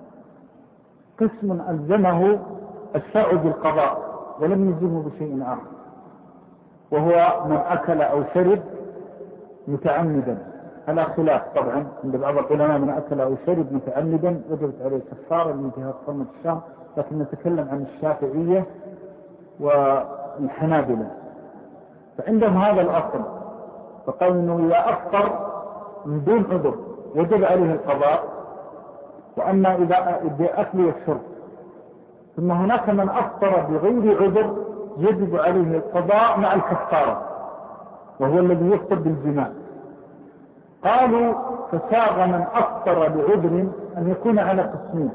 قسم ألزمه الشرع بالقضاء ولم يلزمه بشيء آخر، وهو من أكل أو شرب متعمدا، على خلاف طبعا عند بعض العلماء من أكل أو شرب متعمدا وجبت عليه كفارة من جهة صوم الشهر، لكن نتكلم عن الشافعية والحنابلة. فعندهم هذا الأصل، فقالوا إنه إذا أفطر من دون عذر وجب عليه القضاء، وأما إذا أكل والشرب. ثم هناك من أفطر بغير عذر يجب عليه القضاء مع الكفارة، وهو الذي يفطر بالجماع. قالوا فساغ من أفطر بعذر أن يكون على قسمين: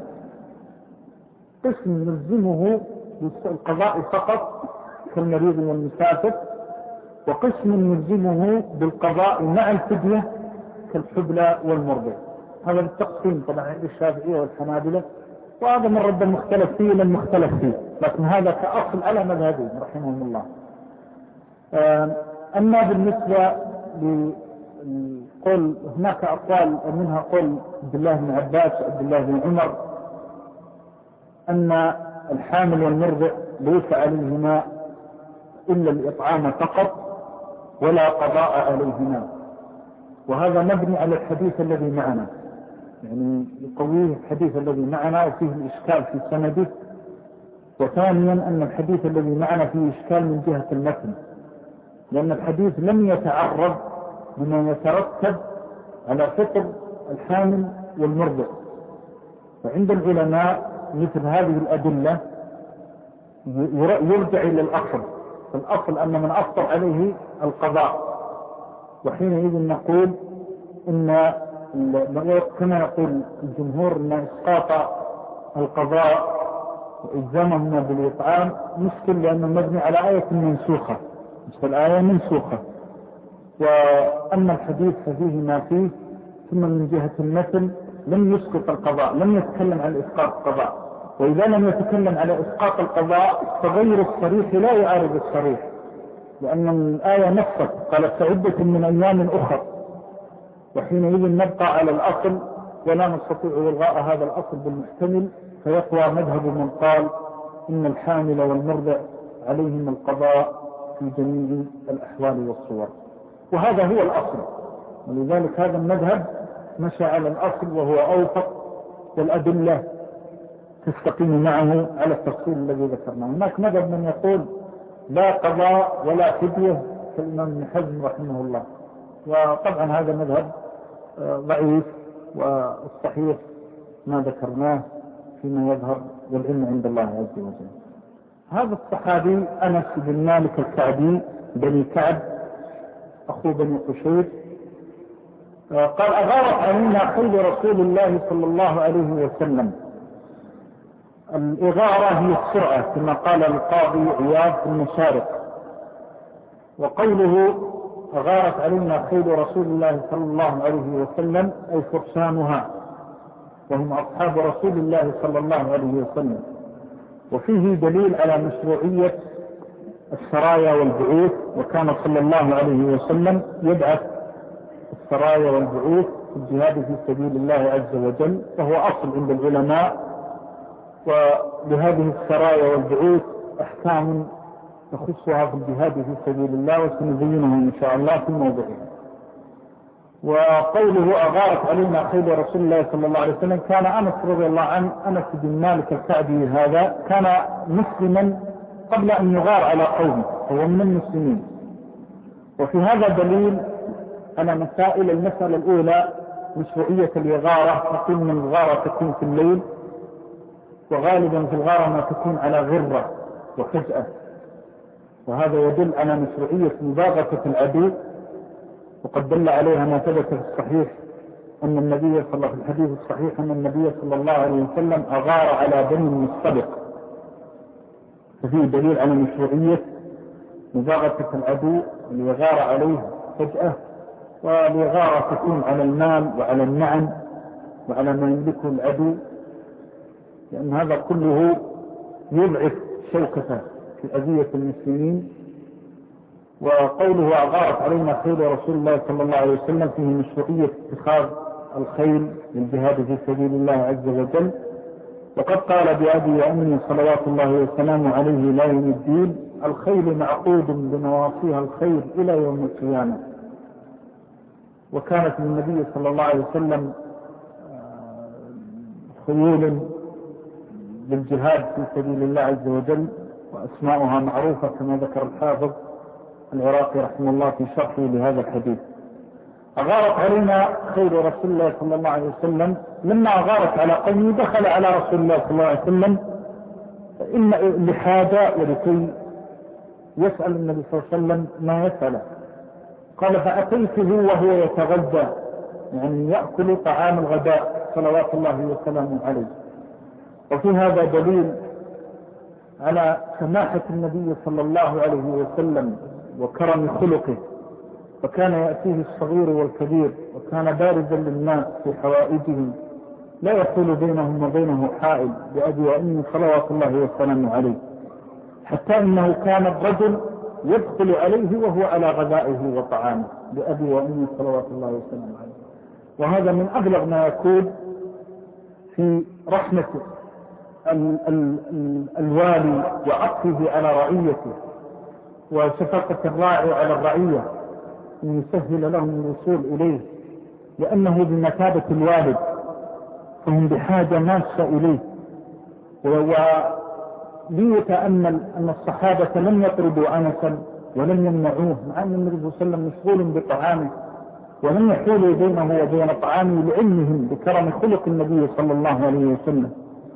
قسم يلزمه بالقضاء فقط كالمريض والمسافر، وقسم يلزمه بالقضاء مع الفدية كالحبلى والمرضع. هذا التقسيم طبعا عند الشافعية والحنابلة، وهذا من رد المختلف فيه لم مختلف فيه، لكن هذا كأصل على مذهبين رحمهم الله. أما بالنسبة لقول هناك أقوال منها قول عبد الله بن عباس وعبد الله بن عمر أن الحامل والمرضع ليس عليهما إلا الإطعام فقط ولا قضاء عليهما، وهذا مبني على الحديث الذي معنا، يعني يقويه الحديث الذي معنا وفيه الإشكال في سنده. وثانيا أن الحديث الذي معنا فيه إشكال من جهة المتن، لأن الحديث لم يتعرض بما يترتب على فطر الحامل والمرضع. فعند العلماء مثل هذه الأدلة يرجع إلى الأصل، فالأصل أن من أفطر عليه القضاء، وحينئذ نقول إن كما يقول الجمهور أن إسقاط القضاء وإلزامهما بالإطعام مشكل، لأنه مبني على آية منسوخة، مش الآية منسوخة. وأما الحديث ففيه ما فيه. ثم من جهة المثل لم يسقط القضاء، لم يتكلم عن إسقاط القضاء، وإذا لم يتكلم على إسقاط القضاء فغير الصريح لا يعارض الصريح، لأن الآية نصت قالت فعدة من أيام أخر، وحينئذ نبقى على الأصل ولا نستطيع إلغاء هذا الأصل بالمحتمل، فيقوى مذهب من قال إن الحامل والمرضع عليهم القضاء في جميع الأحوال والصور. وهذا هو الأصل، ولذلك هذا المذهب مشى على الأصل وهو أوفق، والأدلة تستقيم معه على التفصيل الذي ذكرناه. هناك مذهب من يقول لا قضاء ولا فدية كالإمام ابن حزم رحمه الله، وطبعا هذا مذهب ضعيف، والصحيح ما ذكرناه فيما يظهر، والعلم عند الله عز وجل. هذا الصحابي أنس بن مالك الكعبي بني كعب أخو بني قشير قال أغارت علينا خيل رسول الله صلى الله عليه وسلم. الإغارة هي السرعة كما قال القاضي عياض في المشارق. وقوله أغارت علينا خيل رسول الله صلى الله عليه وسلم أي فرسانها، وهم أصحاب رسول الله صلى الله عليه وسلم. وفيه دليل على مشروعية السرايا والبعوث، وكان صلى الله عليه وسلم يبعث السرايا والبعوث في الجهاد في سبيل الله عز وجل، وهو أصل عند العلماء. ولهذه السرايا والبعوث أحكام تخصها في الجهاد في سبيل الله، وسنبينها إن شاء الله في موضعه. وقوله أغارت علينا خيل رسول الله صلى الله عليه وسلم، كان أنس رضي الله عنه، أنس بن مالك الكعبي هذا كان مسلما قبل أن يغار على قومه، هو من المسلمين. وفي هذا دليل على مسائل. المسألة الأولى مشروعية الإغارة. نقول من الغارة تكون في الليل، وغالبا في الغارة ما تكون على غرة وفجأة، وهذا يدل على مشروعية مباغتة العدو. وقد دل عليها ما ثبت في الصحيح أن النبي صلى الله عليه وسلم، في الحديث الصحيح أن النبي صلى الله عليه وسلم أغار على بني المصطلق، ففيه دليل على مشروعية مباغتة العدو ليغار عليه فجأة، والإغارة تكون على المال وعلى النعم وعلى ما يملكه العدو، لأن هذا كله يضعف شوكته في أذية المسلمين. وقوله أغارت علينا خيل رسول الله صلى الله عليه وسلم فيه مشروعية اتخاذ الخيل للجهاد في سبيل الله عز وجل. وقد قال بأبي وأمي صلوات الله وسلامه عليه لا يوم الدين: الخيل معقود بنواصيها الخير إلى يوم القيامة. وكانت للنبي صلى الله عليه وسلم خيول للجهاد في سبيل الله عز وجل، وأسماؤها معروفة كما ذكر الحافظ العراقي رحمه الله في شرحه لهذا الحديث. أغارت علينا خيل رسول الله صلى الله عليه وسلم. لما أغارت على قومه دخل على رسول الله صلى الله عليه وسلم إن لحاجة ولكي يسأل النبي صلى الله عليه وسلم ما يسأله. قال: فأتيته وهو يتغذى، يعني يأكل طعام الغداء صلوات الله وسلامه عليه. وفي هذا دليل على سماحة النبي صلى الله عليه وسلم وكرم خلقه، فكان يأتيه الصغير والكبير، وكان بارزا للناس في حوائجهم، لا يحول بينهم وبينه حائل بأبي وأمي صلوات الله وسلامه عليه، حتى إنه كان الرجل يدخل عليه وهو على غذائه وطعامه بأبي وأمي صلوات الله وسلامه عليه. وهذا من أبلغ ما يكون في رحمة الوالي وعطفه على رعيته، وشفقة الراعي على الرعية أن يسهل لهم الوصول إليه، لأنه بمثابة الوالد، فهم بحاجة ماسة إليه. وليتأمل أن الصحابة لم يطردوا أنسا ولم يمنعوه، مع أن النبي صلى الله عليه وسلم مشغول بطعامه، ولم يحولوا بينه وبين طعامه لعلمهم بكرم خلق النبي صلى الله عليه وسلم.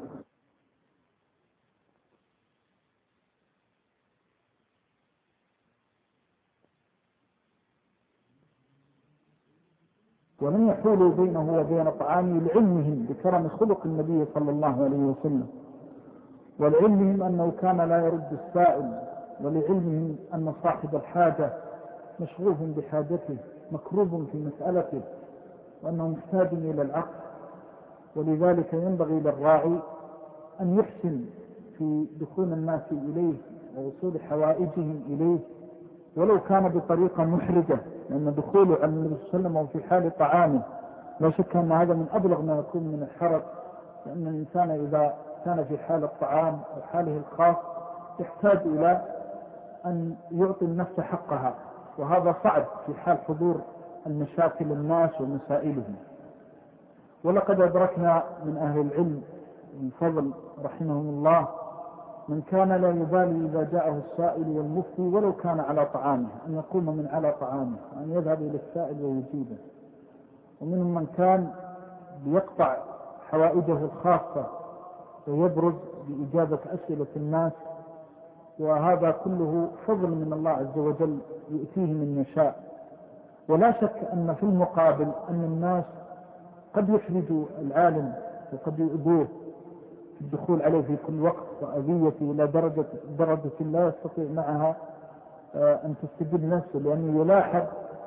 ولم يحولوا بينه وبين طعامه لعلمهم بكرم خلق النبي صلى الله عليه وسلم، ولعلمهم أنه كان لا يرد السائل، ولعلمهم أن صاحب الحاجة مشغوف بحاجته مكروب في مسألته، وأنه محتاج إلى العقل. ولذلك ينبغي للراعي أن يحسن في دخول الناس إليه ووصول حوائجهم إليه، ولو كان بطريقة محرجة، لأن دخوله على النبي صلى الله عليه وسلم وفي حال طعامه لا شك أن هذا من أبلغ ما يكون من الحرج، لأن الإنسان إذا كان في حال الطعام أو حاله الخاص يحتاج إلى أن يعطي النفس حقها، وهذا صعب في حال حضور المشاكل الناس ومسائلهم. ولقد أدركنا من أهل العلم الفضل رحمهم الله من كان لا يبالي إذا جاءه السائل والمفتي ولو كان على طعامه أن يقوم من على طعامه وأن يذهب إلى السائل ويجيبه، ومنهم من كان يقطع حوائجه الخاصة ويبرز بإجابة أسئلة الناس، وهذا كله فضل من الله عز وجل يؤتيه من يشاء. ولا شك أن في المقابل أن الناس قد يحرجوا العالم وقد يؤذوه في الدخول عليه في كل وقت وأذيته إلى درجة لا يستطيع معها أن تستجيب نفسه، لأنه يلاحظ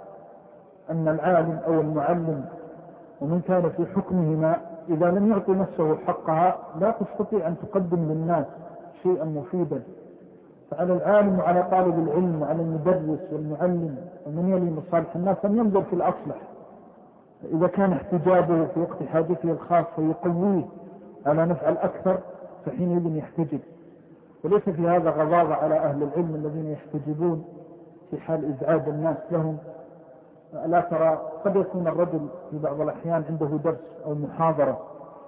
أن العالم أو المعلم ومن كان في حكمهما إذا لم يعطي نفسه حقها لا تستطيع أن تقدم للناس شيئا مفيدا. فعلى العالم وعلى طالب العلم وعلى المدرس والمعلم ومن يلي مصالح الناس أن ينظر في الأصلح، إذا كان احتجابه في وقت حاجته الخاصة يقويه على نفع الأكثر فحينئذ يحتجب. وليس في هذا غضاضة على أهل العلم الذين يحتجبون في حال إزعاج الناس لهم. لا ترى قد يكون الرجل في بعض الأحيان عنده درس أو محاضرة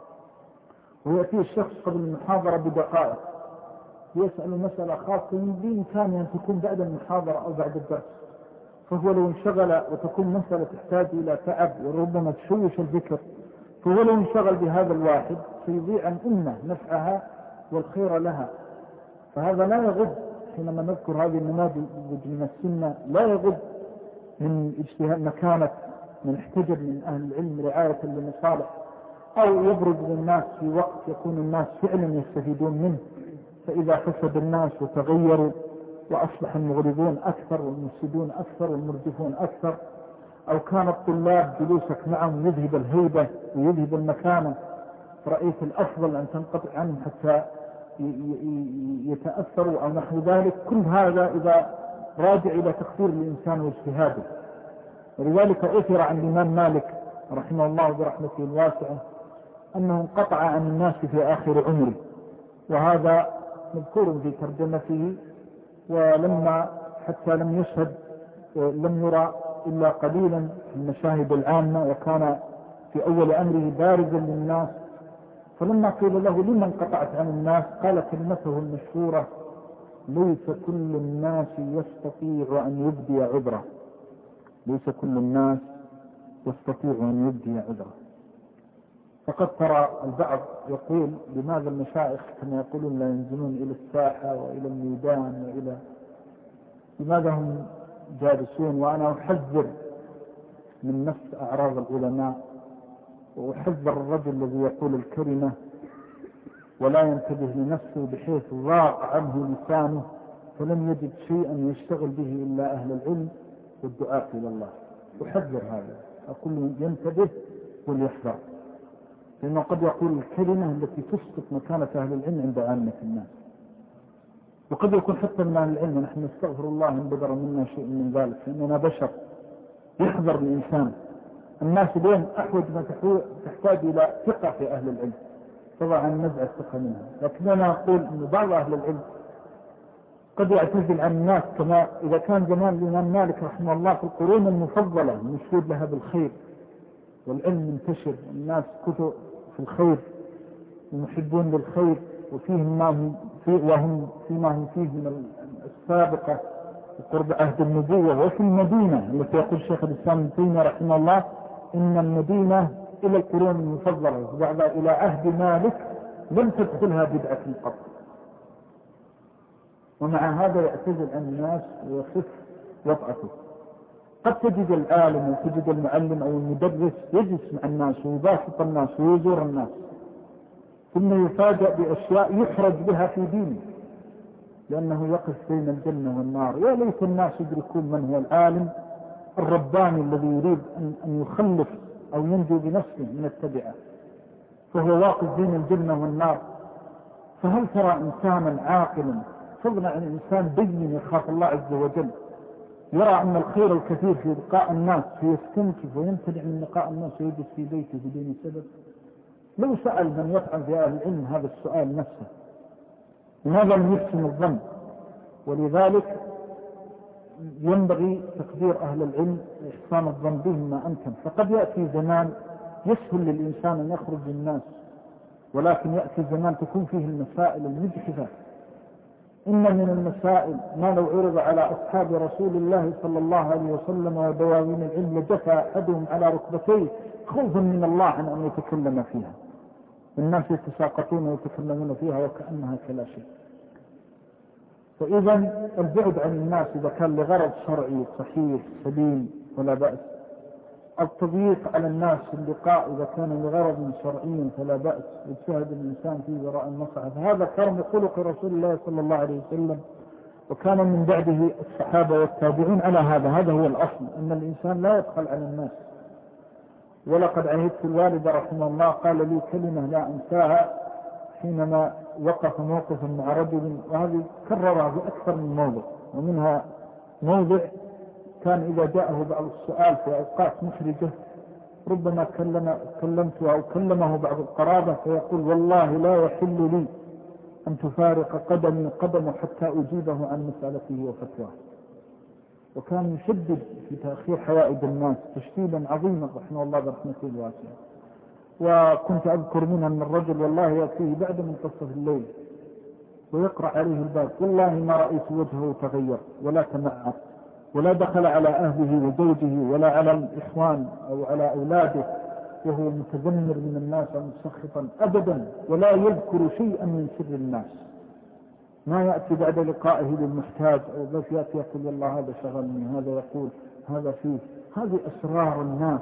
ويأتي الشخص قبل المحاضرة بدقائق يسأل مسألة خاصة بإمكانها أن تكون بعد المحاضرة أو بعد الدرس، فهو لو انشغل وتكون مسألة تحتاج إلى تعب وربما تشوش الذكر، فهو لو انشغل بهذا الواحد سيضيع عن أمة نفعها والخير لها. فهذا لا يغض حينما نذكر هذه النماذج من السنة، لا يغض من اجتهاد مكانة من احتجب من أهل العلم رعاية لمصالح، أو يبرز للناس في وقت يكون الناس فعلا يستفيدون منه. فإذا فسد الناس وتغيروا وأصبح المغرضون أكثر والمفسدون أكثر والمرجفون أكثر، أو كان الطلاب جلوسك معهم يذهب الهيبة ويذهب المكانة، فرأيت الأفضل أن تنقطع عنهم حتى يتأثروا أو نحو ذلك. كل هذا إذا راجع إلى تقدير الإنسان واجتهاده. ولذلك أثر عن الإمام مالك رحمه الله برحمته الواسعة أنه انقطع عن الناس في آخر عمره، وهذا مذكور في ترجمته. ولما حتى لم يشهد لم يرى إلا قليلا في المشاهد العامة، وكان في أول أمره بارزا للناس. فلما قيل له لما انقطعت عن الناس قال كلمته المشهورة: ليس كل الناس يستطيع أن يبدي عذره. ليس كل الناس يستطيع أن يبدي عذره. فقد ترى البعض يقول لماذا المشايخ كما يقولون لا ينزلون إلى الساحة وإلى الميدان وإلى لماذا هم جالسون؟ وأنا أحذر من نفس أعراض العلماء، وأحذر الرجل الذي يقول الكلمة ولا ينتبه لنفسه بحيث ضاق عنه لسانه فلم يجد شيئا يشتغل به إلا أهل العلم والدعاء إلى الله. أحذر هذا، أقول ينتبه وليحذر، لأنه قد يقول الكلمة التي تسقط مكانة أهل العلم عند عامة الناس. وقد يكون حتى من أهل العلم نحن نستغفر الله إن بدر منا شيء من ذلك، فإننا بشر. يحذر الإنسان. الناس اليوم أحوج ما تحتاج إلى ثقة في أهل العلم، طبعا نزع الثقة منها. لكن أنا أقول أن بعض أهل العلم قد يعتزل عن الناس، كما إذا كان زمان الإمام مالك رحمه الله في القرون المفضلة مشهود لها بالخير والعلم منتشر، الناس كتب في الخير ومحبون للخير، وفيهم ما هم فيه وهم فيما هم فيه من السابقة وقرب عهد النبوة. وفي المدينة التي يقول شيخ الإسلام ابن تيمية رحمه الله إن المدينة إلى القرون المفضلة وبعد إلى عهد مالك لم تدخلها بدعة قط. ومع هذا يعتزل عن الناس ويخف وضعته. قد تجد العالم وتجد المعلم أو المدرس يجلس مع الناس ويباسط الناس ويزور الناس، ثم يفاجأ بأشياء يحرج بها في دينه لأنه يقف بين الجنة والنار. يا ليت الناس يدركون من هو العالم الرباني الذي يريد أن يخلف أو ينجو بنفسه من التبعة، فهو واقف بين الجنة والنار. فهل ترى إنسانا عاقلا فضلا عن إنسان بين يخاف الله عز وجل يرى أن الخير الكثير في لقاء الناس فيستنكف ويمتنع من لقاء الناس ويجلس في بيته بدون سبب؟ لو سأل من يفعل في أهل العلم هذا السؤال نفسه لماذا لم يحسن الظن؟ ولذلك ينبغي تقدير أهل العلم إحسان الظن بهم ما أمكن. فقد يأتي زمان يسهل للإنسان أن يخرج للناس، ولكن يأتي زمان تكون فيه المسائل المجحفة. إن من المسائل ما لو عرض على أصحاب رسول الله صلى الله عليه وسلم ودواوين العلم لجفى أحدهم على ركبتيه خوفا من الله عن أن يتكلم فيها. الناس يتساقطون ويتكلمون فيها وكأنها كلا شيء. فإذا البعد عن الناس إذا كان لغرض شرعي صحيح سليم فلا بأس. التضييق على الناس في اللقاء إذا كان لغرض شرعي فلا بأس، يجتهد الإنسان فيه وراء المصلحة. فهذا كان خلق رسول الله صلى الله عليه وسلم، وكان من بعده الصحابة والتابعين على هذا هو الأصل، أن الإنسان لا يدخل على الناس. ولقد عهدت الوالد رحمه الله قال لي كلمة لا أنساها حينما وقف موقفا مع رجل، وهذه كررها في أكثر من موضع، ومنها موضع كان إذا جاءه بعض السؤال في أوقات محرجة ربما كلمته أو كلمه بعض القرابة فيقول والله لا يحل لي أن تفارق قدمي قدمه حتى أجيبه عن مسألته وفتواه. وكان يشدد في تأخير حوائج الناس تشديدا عظيما رحمه الله برحمته الواسعة. وكنت أذكر منها أن الرجل والله يأتيه بعد منتصف الليل ويقرأ عليه الباب، والله ما رأيت وجهه تغير ولا تمعر ولا دخل على أهله وزوجه ولا على الإخوان أو على أولاده وهو متذمر من الناس ومسخطا أبدا، ولا يذكر شيئا من سر الناس. ما يأتي بعد لقائه للمحتاج أو بس يأتي يقول والله هذا شغلني، هذا يقول هذا فيه. هذه أسرار الناس،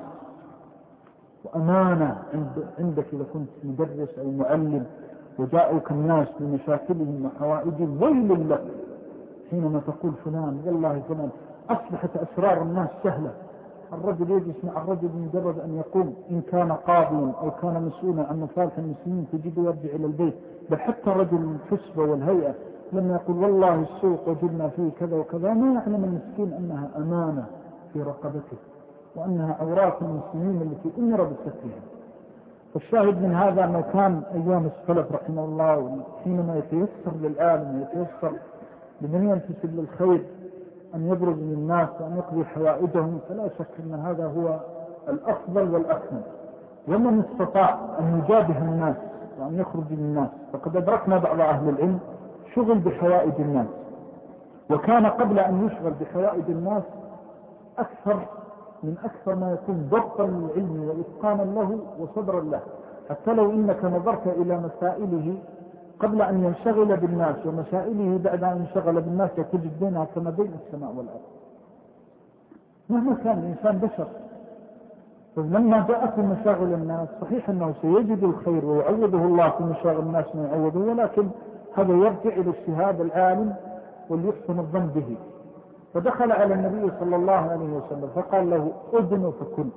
وأمانة عندك إذا كنت مدرس أو معلم وجاءوك الناس بمشاكلهم وحوائجهم ويل لك حينما تقول فلان والله فلان. أصبحت أسرار الناس سهلة. الرجل يجلس مع الرجل مجرد أن يقوم، إن كان قاضيا أو كان مسؤولا عن مصالح المسلمين تجد يرجع إلى البيت. بل حتى رجل الحسبة والهيئة لما يقول والله السوق وجدنا فيه كذا وكذا، ما يعلم المسكين أنها أمانة في رقبته وأنها عورات المسلمين التي أمر بسترها. فالشاهد من هذا أنه كان أيام السلف رحمه الله حينما يتيسر للعالم ويتيسر لمن ينتسب للخير أن يبرز للناس وأن يقضي حوائجهم، فلا شك أن هذا هو الأفضل والأكمل. ومن استطاع أن يجابه الناس وأن يخرج للناس، فقد أدركنا بعض أهل العلم شغل بحوائج الناس، وكان قبل أن يشغل بحوائج الناس أكثر ما يكون ضبطا للعلم وإتقانا له وصدرا له. حتى لو إنك نظرت إلى مسائله قبل أن ينشغل بالناس ومسائله بعد أن ينشغل بالناس تجد بينها كما بين السماء والأرض. مهما كان الإنسان بشر، فلما جاءت مشاغل الناس صحيح أنه سيجد الخير ويعوضه الله في مشاغل الناس ما يعوضه، ولكن هذا يرجع إلى اجتهاد العالم وليحسن الظن به. فدخل على النبي صلى الله عليه وسلم فقال له أذن فكل.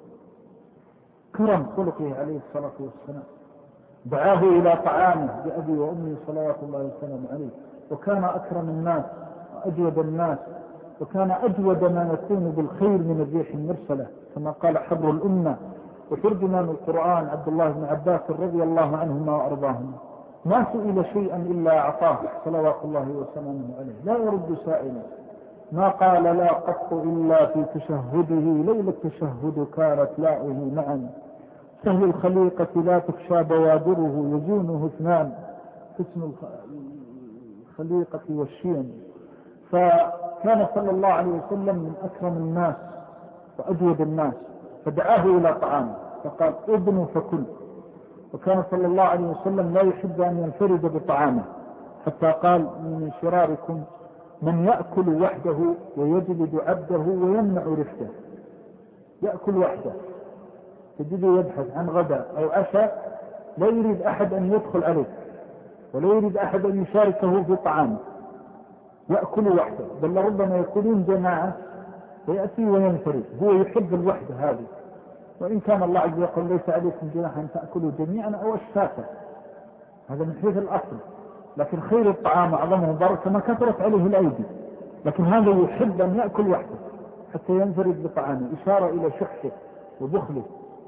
كرم خلقه عليه الصلاة والسلام، دعاه إلى طعامه بأبي وأمي صلوات الله وسلم عليه، وكان أكرم الناس وأجود الناس، وكان أجود ما يكون بالخير من الريح المرسلة كما قال حبر الأمة وترجمان القرآن عبد الله بن عباس رضي الله عنهما وأرضاهما. ما سئل شيئا إلا أعطاه صلوات الله وسلامه عليه، لا يرد سائلا. ما قال لا قط إلا في تشهده، ليلة التشهد كانت لاؤه معا. سهل الخليقة لا تخشى بوادره، يزونه اثنان اسم الخليقة والشين. فكان صلى الله عليه وسلم من أكرم الناس وأجود الناس، فدعاه إلى طعامه فقال ابن فكل. وكان صلى الله عليه وسلم لا يحب أن ينفرد بطعامه، حتى قال من شراركم من يأكل وحده ويجلد عبده ويمنع رفته. يأكل وحده تجده يبحث عن غداء أو عشاء، لا يريد أحد أن يدخل عليه ولا يريد أحد أن يشاركه في طعامه، يأكل وحده. بل ربما يأكلون جماعة ويأتي وينفرد، هو يحب الوحدة هذه. وإن كان الله عز وجل ليس عليكم جناح أن تأكلوا جميعا أو أشتاتا، هذا من حيث الأصل، لكن خير الطعام أعظمه بركة ما كثرت عليه الأيدي. لكن هذا يحب أن يأكل وحده حتى ينفرد بطعامه، إشارة إلى شحه وبخله.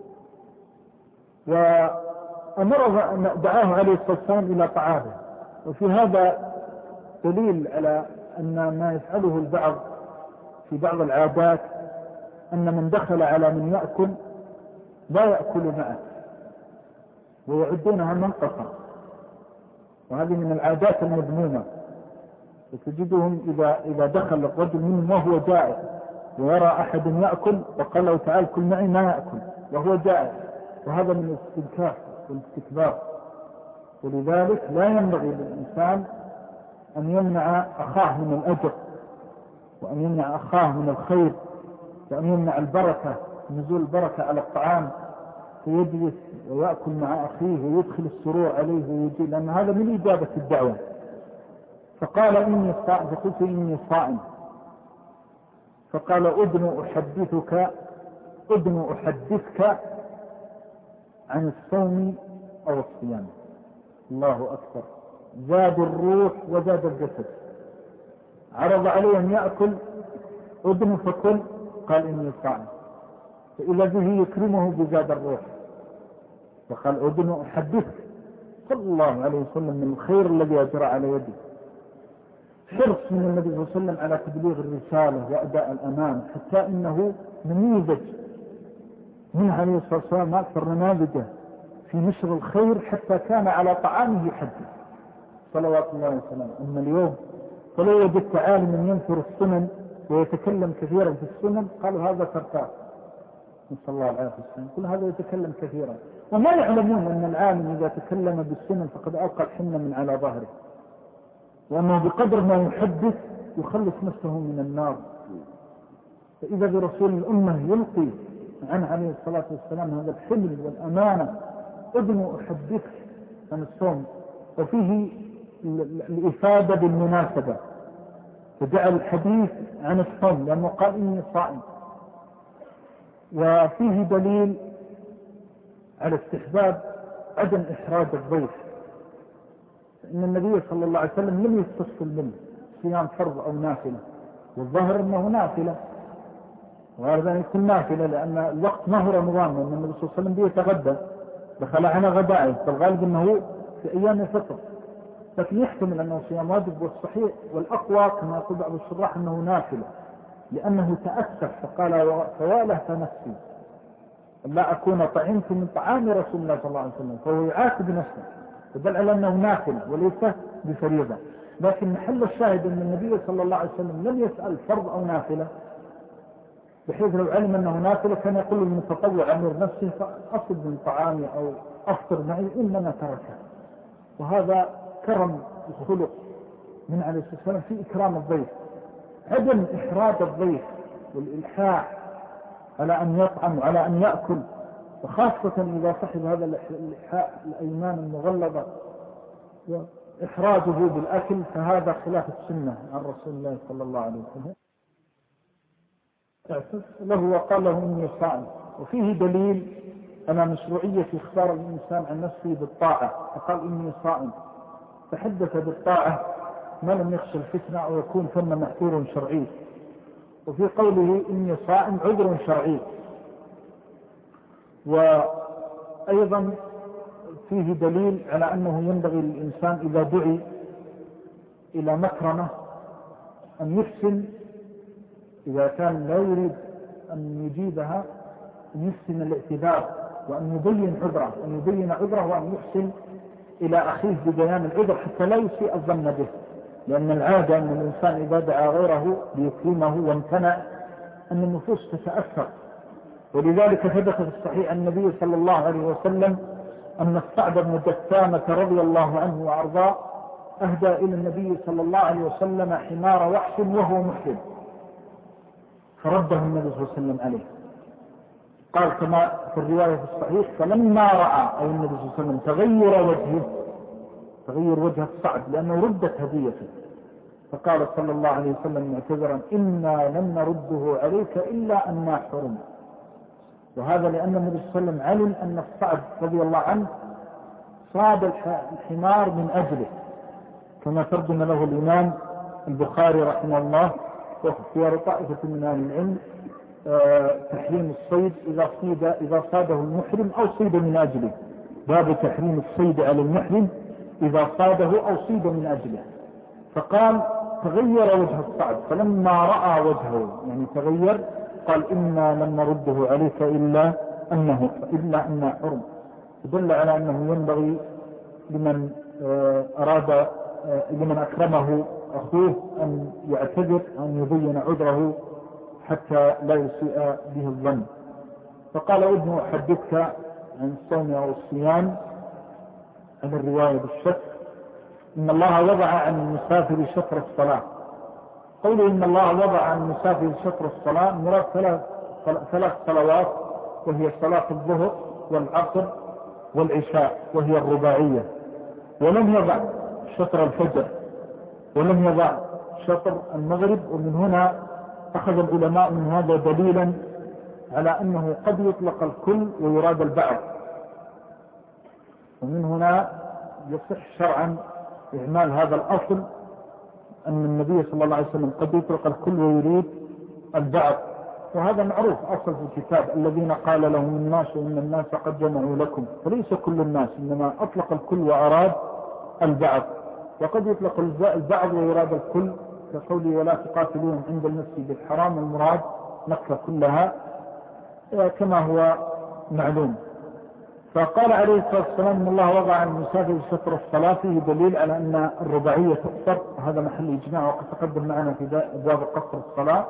وأمره أن دعاه عليه الصلاة والسلام إلى طعامه. وفي هذا دليل على أن ما يفعله البعض في بعض العادات أن من دخل على من يأكل لا يأكل معه ويعدونها منقصة، وهذه من العادات المذمومة. وتجدهم إذا دخل الرجل منهم وهو جائع ويرى أحد يأكل وقال له تعال كل معي ما يأكل وهو جائع، وهذا من الاستنكاف والاستكبار. ولذلك لا ينبغي للإنسان أن يمنع أخاه من الأجر، وأن يمنع أخاه من الخير، وأن يمنع البركة، نزول البركة على الطعام، فيجلس ويأكل مع أخيه ويدخل السرور عليه ويجي، لأن هذا من إجابة الدعوة. فقال إني صائم، فقلت إني صائم، فقال أدن أحدثك عن الصوم أو الصيام. الله أكبر، زاد الروح وزاد الجسد. عرض عليه أن يأكل، أدن فكل، قال إني صائم، فإذا به يكرمه بزاد الروح، فقال أدن أحدثك صلى الله عليه وسلم من الخير الذي أجرى على يده. حرص من النبي صلى الله عليه وسلم على تبليغ الرسالة وأداء الأمان، حتى إنه نموذج من عليه الصلاة والسلام أكثر نماذجه في نشر الخير، حتى كان على طعامه يحدث صلوات الله وسلامه. أما اليوم فلو وجدت عالما ينشر السنن ويتكلم كثيرا في السنن قالوا هذا فرتاق، نسأل الله العافية والسلام، كل هذا يتكلم كثيرا، وما يعلمون أن العالم إذا تكلم بالسنن فقد ألقى الحنة من على ظهره، وأنه بقدر ما يحدث يخلص نفسه من النار. فإذا برسول الأمة يلقي عنه عليه الصلاة والسلام هذا الحمل والأمانة، أدن أحدثك عن الصوم، وفيه الإفادة بالمناسبة، فجعل الحديث عن الصوم لأنه قال إني صائم. وفيه دليل على استحباب عدم إحراج الضيف، إن النبي صلى الله عليه وسلم لم يستفصل منه صيام فرض أو نافلة، والظاهر أنه نافلة، وهذا يكون نافلة لأن الوقت ما هو رمضان، وأن النبي صلى الله عليه وسلم بيتغدى دخل على غدائه، فالغالب أنه في أيام الفطر، لكن يحتمل أنه صيام واجب. والصحيح والأقوى كما يقول بعض الشراح أنه نافلة، لأنه تأسف فقال فوالة نفسي لا أكون طعمت من طعام رسول الله صلى الله عليه وسلم، فهو يعاتب نفسه، يدل على أنه نافلة وليس بفريضة. لكن محل الشاهد أن النبي صلى الله عليه وسلم لم يسأل فرض أو نافلة، بحيث لو علم أنه نافلة كان يقول المتطوع أمر نفسه فأصب من طعامي أو أفطر معي إنما تركه. وهذا كرم الخلق من عليه الصلاة والسلام في إكرام الضيف، عدم إحراج الضيف والإلحاح على أن يطعم وعلى أن يأكل، وخاصة إذا صحب هذا الإلحاح الأيمان المغلظة وإحراجه بالأكل، فهذا خلاف السنة عن رسول الله صلى الله عليه وسلم. اعتذر له وقال له إني صائم. وفيه دليل على مشروعية إخبار الإنسان عن نفسه بالطاعة، فقال إني صائم، فحدث بالطاعة ما لم يخشى الفتنة أو يكون ثم محظور شرعي. وفي قوله إني صائم عذر شرعي. وأيضا فيه دليل على أنه ينبغي للإنسان إذا دعي إلى مكرمة أن يحسن، إذا كان لا يريد أن يجيبها أن يحسن الاعتذار وأن يبين عذره وأن يحسن إلى أخيه ببيان العذر حتى لا يسيء الظن به، لأن العادة أن الإنسان إذا دعا غيره ليكرمه وامتنع أن النفوس تتأثر. ولذلك ثبت في الصحيح عن النبي صلى الله عليه وسلم أن الصعب بن جثامة رضي الله عنه وأرضاه أهدى إلى النبي صلى الله عليه وسلم حمار وحش وهو محرم، فرده النبي صلى الله عليه وسلم عليه. قال كما في الرواية في الصحيح فلما رأى أو النبي صلى الله عليه وسلم تغير وجه الصعب لأنه ردت هديته، فقال صلى الله عليه وسلم معتذرا إنا لم نرده عليك إلا أننا حرم. وهذا لأن النبي صلى الله عليه وسلم علم أن الصعب رضي الله عنه صاد الحمار من أجله، كما ترجم له الإمام البخاري رحمه الله واختيار طائفة من أهل العلم تحريم الصيد إذا صاده المحرم أو صيد من أجله، باب تحريم الصيد على المحرم إذا صاده أو صيد من أجله. فقال تغير وجه الصعد، فلما رأى وجهه يعني تغير قال إنا لم نرده عليك إلا أنه حرم. يدل على أنه ينبغي لمن أراد لمن أكرمه أخوه أن يعتذر، أن يبين عذره حتى لا يسيء به الظن. فقال ابن أحدثك عن الصوم أو الصيام عن الرواية بالشك إن الله وضع عن المسافر شطر الصلاة. قوله إن الله وضع عن المسافر شطر الصلاة مراد ثلاث صلوات، وهي صلاة الظهر والعصر والعشاء وهي الرباعية، ولم يضع شطر الفجر ولم يضع شطر المغرب. ومن هنا أخذ العلماء من هذا دليلا على أنه قد يطلق الكل ويراد البعض، ومن هنا يصح شرعا إعمال هذا الأصل أن النبي صلى الله عليه وسلم قد يطلق الكل ويريد البعض، وهذا معروف أصل في الكتاب الذين قال لهم الناس إن الناس قد جمعوا لكم، فليس كل الناس، إنما أطلق الكل وأراد البعض. وقد يطلق البعض ويراد الكل كقوله ولا تقاتلون عند المسجد الحرام، المراد مكة كلها كما هو معلوم. فقال عليه الصلاة والسلام إن الله وضع عن المسافر شطر الصلاة، فيه دليل على أن الرباعية تقصر، هذا محل إجماع وقد تقدم معنا في باب قصر الصلاة.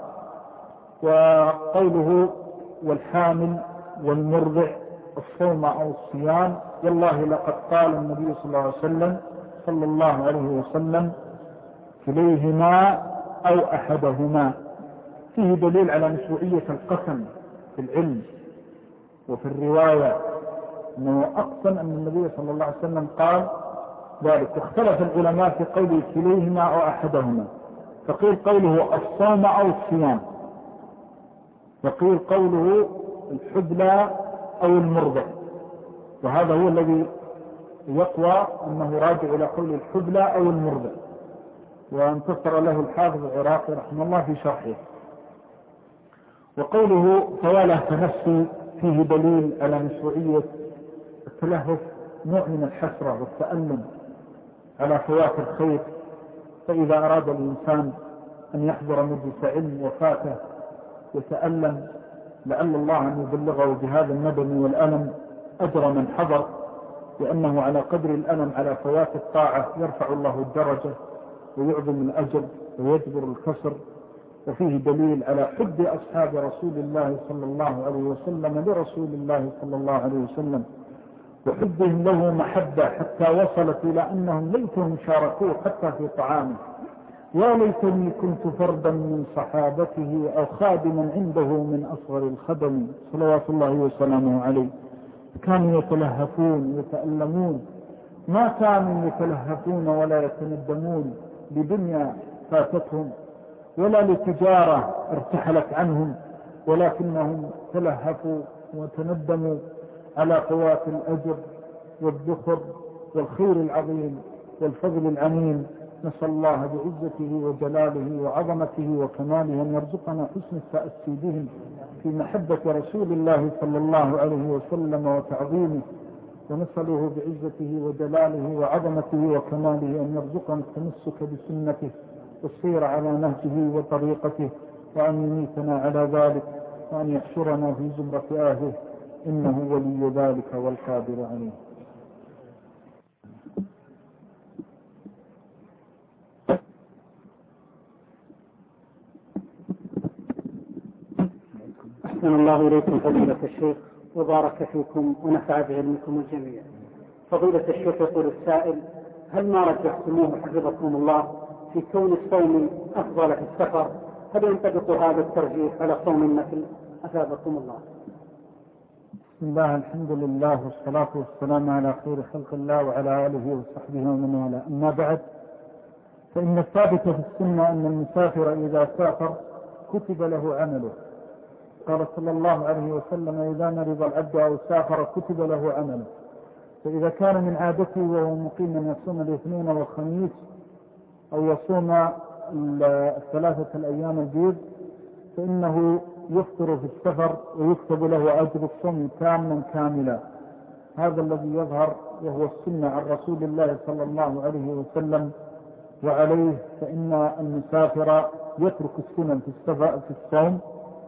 وقوله والحامل والمرضع الصوم أو الصيام، والله لقد قال النبي صلى الله عليه وسلم كليهما أو أحدهما، فيه دليل على مشروعية القسم في العلم. وفي الرواية أنه أقسم أن النبي صلى الله عليه وسلم قال ذلك. اختلف العلماء في قوله كليهما أو أحدهما، فقيل قوله الصوم أو الصيام، وقيل قوله الحبلى أو المرضع، وهذا هو الذي يقوى أنه راجع إلى قول الحبلى أو المرضع، وانتصر له الحافظ العراقي رحمه الله في شرحه. وقوله فواله تنفي فيه دليل على مشروعية التلهف، نوع من الحسرة والتألم على فوات الخير. فإذا أراد الإنسان أن يحضر مجلس علم وفاته يتألم لعل الله أن يبلغه بهذا الندم والألم أجر من حضر، لأنه على قدر الألم على فوات الطاعة يرفع الله الدرجة ويعظم الأجر ويجبر الكسر. وفيه دليل على حب أصحاب رسول الله صلى الله عليه وسلم لرسول الله صلى الله عليه وسلم، وحبهم له محبة حتى وصلت إلى أنهم ليتهم شاركوه حتى في طعامه. يا ليتني كنت فردا من صحابته أو خادما عنده من أصغر الخدم صلوات الله وسلامه عليه. كانوا يتلهفون يتألمون، ما كانوا يتلهفون ولا يتندمون بدنيا فاتتهم ولا لتجارة ارتحلت عنهم، ولكنهم تلهفوا وتندموا على فوات الأجر والذخر والخير العظيم والفضل العميم. نسأل الله بعزته وجلاله وعظمته وكماله أن يرزقنا حسن التأسي بهم في محبة رسول الله صلى الله عليه وسلم وتعظيمه، ونسأله بعزته وجلاله وعظمته وكماله أن يرزقنا التمسك بسنته والسير على نهجه وطريقته، وأن يميتنا على ذلك، وأن يحشرنا في زمرة أهله، إنه ولي ذلك والقادر عليه. أحسن الله إليكم فضيلة الشيخ وبارك فيكم ونفع بعلمكم الجميع. فضيلة الشيخ يقول السائل: هل ما رجحتموه حفظكم الله في كون الصوم أفضل في السفر، هل ينطبق هذا الترجيح على صوم النفل؟ أثابكم الله. بسم الله، الحمد لله والصلاة والسلام على خير خلق الله وعلى آله وصحبه ومن والاه. أما بعد، فإن الثابت في السنة أن المسافر إذا سافر كتب له عمله. قال صلى الله عليه وسلم: إذا مرض العبد أو سافر كتب له عمله. فإذا كان من عادته وهو مقيم يصوم الاثنين والخميس أو يصوم الثلاثة الأيام البيض فإنه يفطر في السفر ويكتب له أجر الصوم تاما كاملا. هذا الذي يظهر وهو السنة عن رسول الله صلى الله عليه وسلم وعليه فإن المسافر يترك السنن في الصوم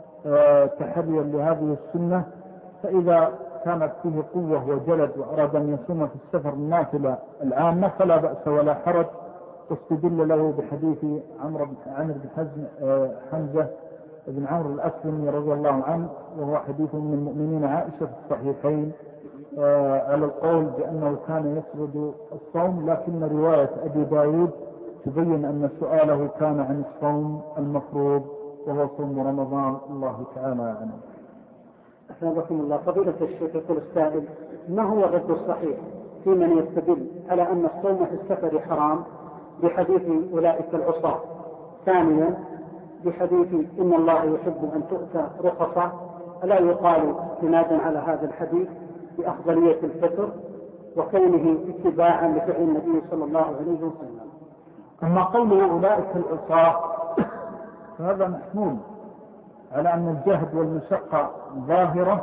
تحريا لهذه السنة، فإذا كانت فيه قوة وجلد وأراد أن يصوم في السفر النافلة العامة فلا بأس ولا حرج. واستدل له بحديث عمرو بن حمزة بن عمرو الأسلمي رضي الله عنه، وهو حديث من المؤمنين عائشة في الصحيحين، على القول بأنه كان يسرد الصوم، لكن رواية أبي داود تبين أن سؤاله كان عن الصوم المفروض وهو صوم رمضان. الله تعالى أعلم. أحسنكم الله. فضيلة الشيخ يقول السائل: ما هو الرد الصحيح في من يستدل على أن الصوم في السفر حرام بحديث أولئك العصاة؟ ثانيا بحديث إن الله يحب أن تؤتى رخصة، ألا يقال استنادا على هذا الحديث بأفضلية الفطر وكونه اتباعا لفعل النبي صلى الله عليه وسلم؟ أما قوله أولئك العصاة فهذا محمول على أن الجهد والمشقة ظاهرة،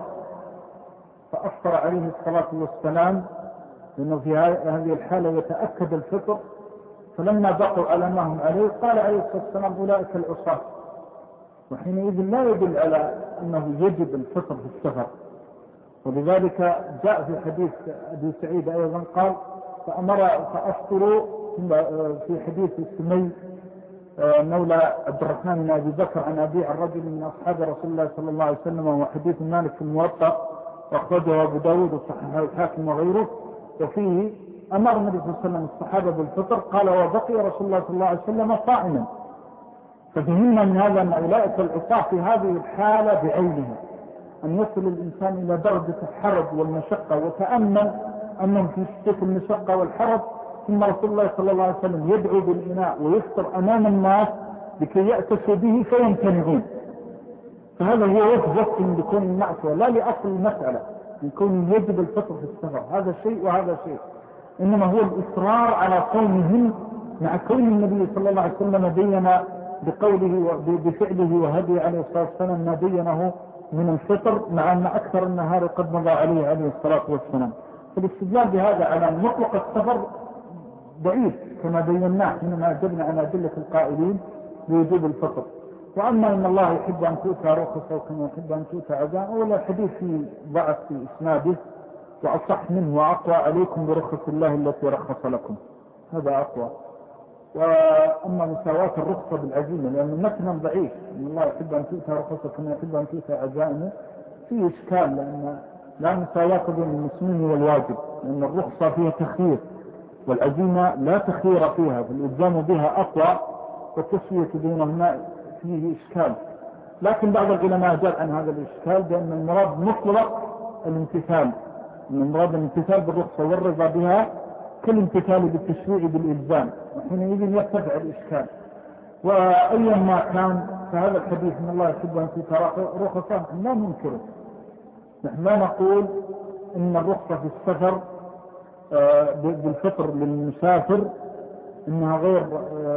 فأفطر عليه الصلاة والسلام لأنه في هذه الحالة يتأكد الفطر، فلما بقوا على ما هم عليه قال عليه الصلاة والسلام أولئك العصاة، وحينئذ لا يدل على أنه يجب الفطر في السفر. ولذلك جاء في حديث أبي سعيد أيضا قال فأفطروا في حديث السمي مولى عبد الرحمن بن أبي بكر عن أبي عن رجل من أصحاب رسول الله صلى الله عليه وسلم، وهو حديث مالك في الموطأ وأخرجه أبو داود وصححه الحاكم وغيره، وفيه أمر النبي صلى الله عليه وسلم الصحابة بالفطر، قال وبقي رسول الله صلى الله عليه وسلم صائما. ففهمنا من هذا أن أولئك العصاة في هذه الحالة بعينها أن يصل الإنسان إلى درجة الحرج والمشقة، وتأمل أنهم في شدة المشقة والحرج، ثم رسول الله صلى الله عليه وسلم يدعو بالإناء ويفطر أمام الناس لكي يأتسوا به فيمتنعون. فهذا هو وصف بكون المعصية، لا لأصل المسألة يكون يجب الفطر في السفر، هذا شيء وهذا شيء، إنما هو الإصرار على صومهم مع كون النبي صلى الله عليه وسلم بين بقوله وبفعله وهدي عليه الصلاة والسلام ما بينه من الفطر، مع أن أكثر النهار قد مضى عليه الصلاة والسلام. فالاستدلال بهذا على مطلق السفر ضعيف كما بيناه حينما أجبنا عن أدلة القائلين بوجوب الفطر. وأما إن الله يحب أن تؤتى رخصة وكما يحب أن تؤتى عزاء، ولا حديث في ضعف في إسناده، وأصح منه وأقوى عليكم برخص الله التي رخص لكم، هذا أقوى. وأما مساواة الرخصة بالعزيمة لأنه متنا ضعيف، إن الله يحب أن تؤتى رخصة كما يحب أن تؤتى عزائمه، فيه إشكال، لأن لا مساواة بين المسلمين والواجب، لأن الرخصة فيها تخيير والعزيمة لا تخيير فيها، فالإلزام بها أقوى والتسوية بينهما فيه إشكال. لكن بعض العلماء جاء عن هذا الإشكال بأن المراد مطلق الامتثال، أن المراد الامتثال بالرخصة والرضا بها كالامتثال بالتشريع بالإلزام، وحينئذ يرتفع الإشكال. وأيا ما كان فهذا الحديث إن الله يحب أن تؤتى رخصة لا ننكره، نحن لا نقول إن الرخصة في السفر بالفطر للمسافر إنها غير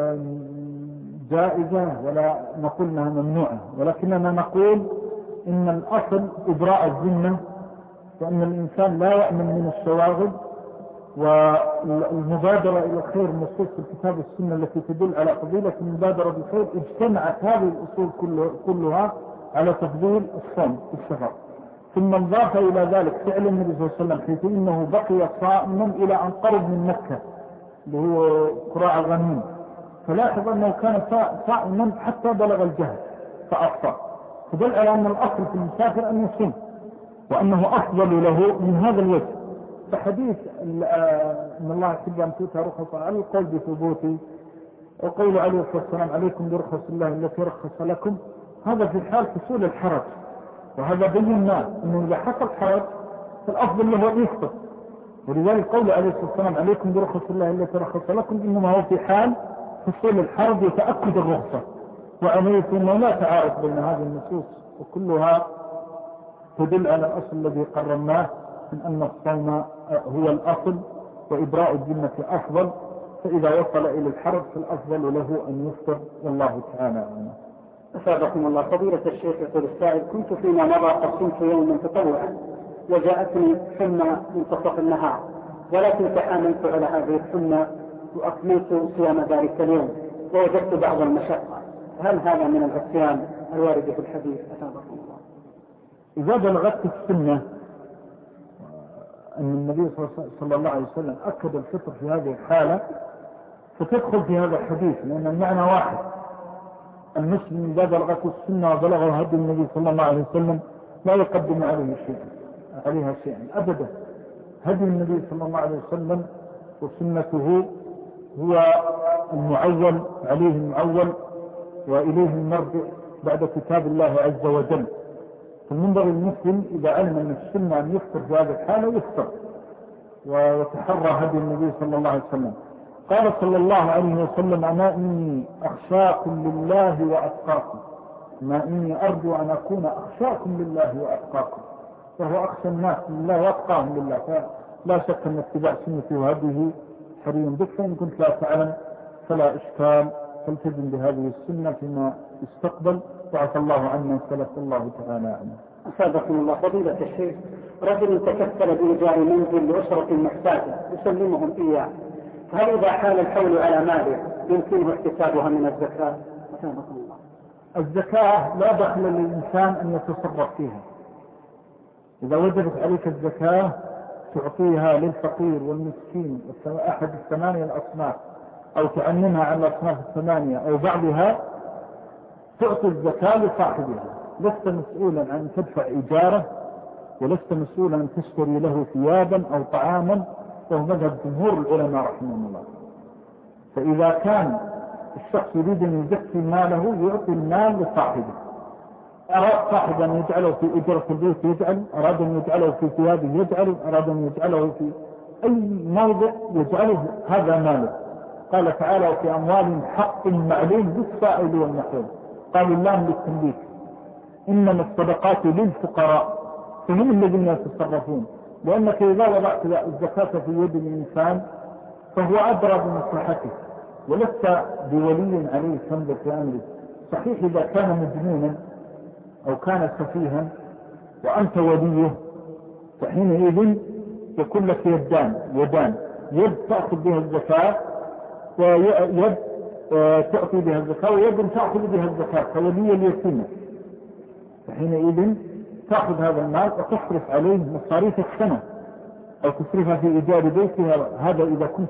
جائزة، ولا نقول إنها ممنوعة، ولكننا نقول إن الأصل إبراء الذمة، وأن الإنسان لا يأمن من الشواغل، والمبادرة إلى الخير نصوص في الكتاب والسنة التي تدل على فضيلة المبادرة بالخير، اجتمعت هذه الأصول كلها على تفضيل الصوم في السفر. ثم انضاف إلى ذلك فعل النبي صلى الله عليه وسلم حيث إنه بقي صائما إلى أن قرب من مكة اللي هو قراع الغنيم، فلاحظ أنه كان صائما حتى بلغ الجهل فأفطر، فدل على أن الأصل في المسافر أن يصوم، وأنه أفضل له من هذا الوجه. فحديث إن الله يحب أن تؤتى رخصة على القول بثبوته، وقول عليه الصلاة والسلام عليكم برخص الله التي رخص لكم، هذا في حال حصول الحرج، وهذا بينا أنه إذا حصل حرج فالأفضل له أن يفطر. ولذلك قول عليه الصلاة والسلام عليكم برخص الله التي رخص لكم إنما هو في حال حصول الحرج وتأكد الرخصة، وأميكم ولا تعارض بين هذه النصوص، وكلها تدل على الأصل الذي قررناه من أن الصوم هو الأصل وإبراء الذمة أفضل، فإذا وصل إلى الحرج فالأفضل له أن يفطر، والله تعالى أعلم. أسعدكم الله. فضيلة الشيخ يقول السائل: كنت فيما مضى قد صمت يوما تطوعا وجاءتني حمى منتصف النهار، ولكن تحاملت على هذه الحمى وأكملت صيام ذلك اليوم ووجدت بعض المشقة، هل هذا من العصيان الوارد في الحديث؟ أتابعكم الله. إذا بلغت السنة أن النبي صلى الله عليه وسلم أكد الفطر في هذه الحالة فتدخل في هذا الحديث، لأن المعنى واحد. المسلم إذا بلغت السنة وبلغه هدي النبي صلى الله عليه وسلم لا يقدم عليها شيئا أبدا. هدي النبي صلى الله عليه وسلم وسنته هو المعول، عليه المعول وإليه المرجع بعد كتاب الله عز وجل. فالمنبر المسلم إذا علم أن السنة أن يفطر في هذه الحالة يفطر ويتحرى هدي النبي صلى الله عليه وسلم. قال صلى الله عليه وسلم: أنا إني أخشاكم لله وأتقاكم، ما إني أرجو أن أكون أخشاكم لله وأتقاكم، وهو أخشى الناس لله وأتقاهم لله. فلا شك أن اتباع سنته وهذه حري بك، فإن كنت لا تعلم فلا إشكال، فالتزم بهذه السنة فيما يستقبل، وعفى الله عنا سلف. الله تعالى عنه. أفادكم الله. فضيلة الشيخ، رجل تكفل بإيجار منزل لأسرة محتاجة يسلمهم إياه، فهل إذا حال الحول على ماله يمكنه احتسابها من الزكاة؟ أفادكم الله. الزكاة لا دخل للإنسان أن يتصرف فيها. إذا وجبت عليك الزكاة تعطيها للفقير والمسكين أحد الثمانية الأصناف، أو تعممها على الأصناف الثمانية أو بعضها، تعطي الزكاة لصاحبها. لست مسؤولا عن تدفع إجارة، ولست مسؤولا أن تشتري له ثيابا أو طعاما، وهو مذهب جمهور العلماء رحمهم الله. فإذا كان الشخص يريد أن يزكي ماله يعطي المال لصاحبه. أراد صاحب أن يجعله في إجرة البيت يجعل، أراد أن يجعله في ثيابه يجعل، أراد أن يجعله في أي موضع يجعله، هذا ماله. قال تعالى: وفي أموالهم حق معلوم للسائل والمحروم. قالوا اللام للتمليك، إنما الصدقات للفقراء فهم الذين يتصرفون. لأنك إذا وضعت الزكاة في يد الإنسان فهو أدرى بمصلحته، ولست بولي عليه تنظر في أمره. صحيح إذا كان مجنونا أو كان سفيها وأنت وليه، فحينئذ يكون لك يدان، يد تأخذ بها الزكاة ويد تعطي بها الزكاة، ويد تأخذ بها الزكاة كولي اليتيمة. فحينئذ تأخذ هذا المال وتصرف عليه مصاريف السنة، أو تصرفها في إيجار بيتها. هذا إذا كنت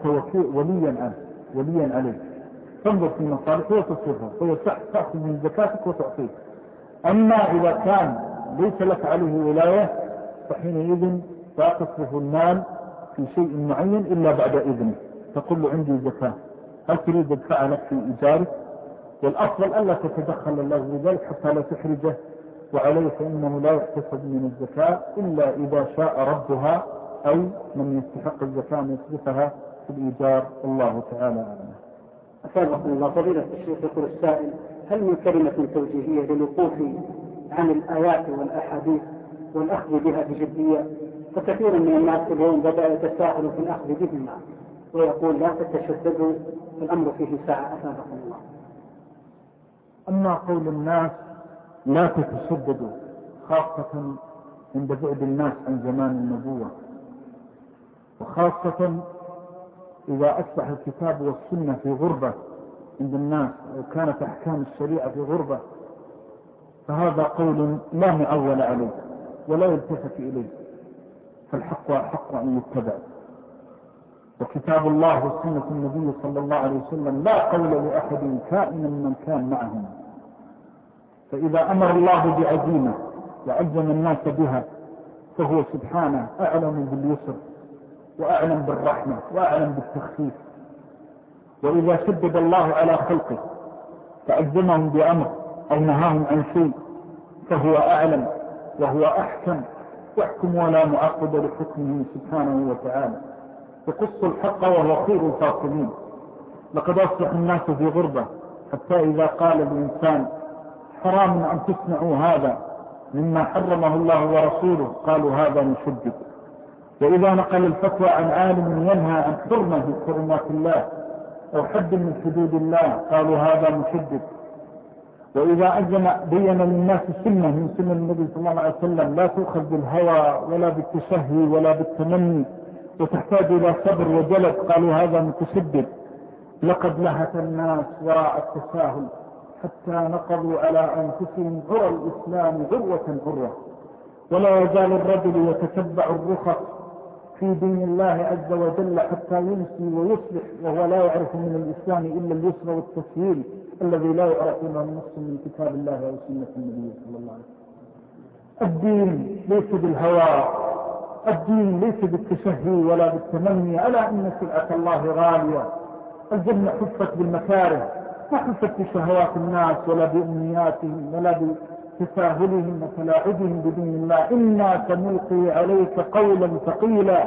وليا عليه، تنظر في مصاريفه وتصرفها، تأخذ من زكاتك وتعطيه. أما إذا كان ليس لك عليه ولاية فحينئذ لا تصرف المال في شيء معين إلا بعد إذنه، تقول له عندي زكاة، هل تريد أدفع لك في إيجارك؟ والأفضل ألا تتدخل الله بذلك حتى لا تحرجه، وعليه فإنه لا يحتسب من الزكاة إلا إذا شاء ربها، أو من يستحق الزكاة أن يصرفها في الإيجار. الله تعالى أعلم. أفادكم الله. فضيلة الشيخ، يقول السائل: هل من كلمة توجيهية للوقوف عن الآيات والأحاديث والأخذ بها بجدية؟ فكثير من الناس اليوم بدأ يتساهل في الأخذ بهما ويقول لا تتشددوا، الأمر فيه ساعة. أفادكم الله. أما قول الناس لا تتشددوا خاصة عند بعد الناس عن زمان النبوة، وخاصة إذا أصبح الكتاب والسنة في غربة عند الناس، أو كانت أحكام الشريعة في غربة، فهذا قول لا معول عليه ولا يلتفت إليه، فالحق حق أن يتبع. وكتاب الله وسنة النبي صلى الله عليه وسلم لا قول لأحد كائنا من كان معهم. فإذا أمر الله بعزيمة وعزم الناس بها فهو سبحانه أعلم باليسر وأعلم بالرحمة وأعلم بالتخفيف. وإذا شدد الله على خلقه فعزمهم بأمر أو نهاهم عن شيء فهو أعلم وهو أحكم، يحكم ولا معقب لحكمه سبحانه وتعالى، يقص الحق وهو خير الفاصلين. لقد أصبح الناس في غربة، حتى إذا قال الإنسان حرام أن تصنعوا هذا مما حرمه الله ورسوله قالوا هذا مشدد. وإذا نقل الفتوى عن عالم ينهى عن حرمة من حرمات الله أو حد من حدود الله قالوا هذا مشدد. وإذا بين للناس سنة من سنة النبي صلى الله عليه وسلم لا تؤخذ بالهوى ولا بالتشهي ولا بالتمني وتحتاج إلى صبر وجلد قالوا هذا متشدد. لقد لهث الناس وراء التساهل حتى نقضوا على أنفسهم عرى الإسلام عروة عروة. ولا يزال الرجل يتتبع الرخص في دين الله عز وجل حتى يمسي ويصبح وهو لا يعرف من الإسلام إلا اليسر والتسهيل الذي لا يعرف من النص من كتاب الله وسنة النبي صلى الله عليه وسلم. الدين ليس بالهوى، الدين ليس بالتشهي ولا بالتمني. ألا إن سلعة الله غالية. الجنة حفت بالمكاره، ما حفت بشهوات الناس ولا بأمنياتهم ولا بتساهلهم وتلاعبهم بدين الله. إنا سنلقي عليك قولا ثقيلا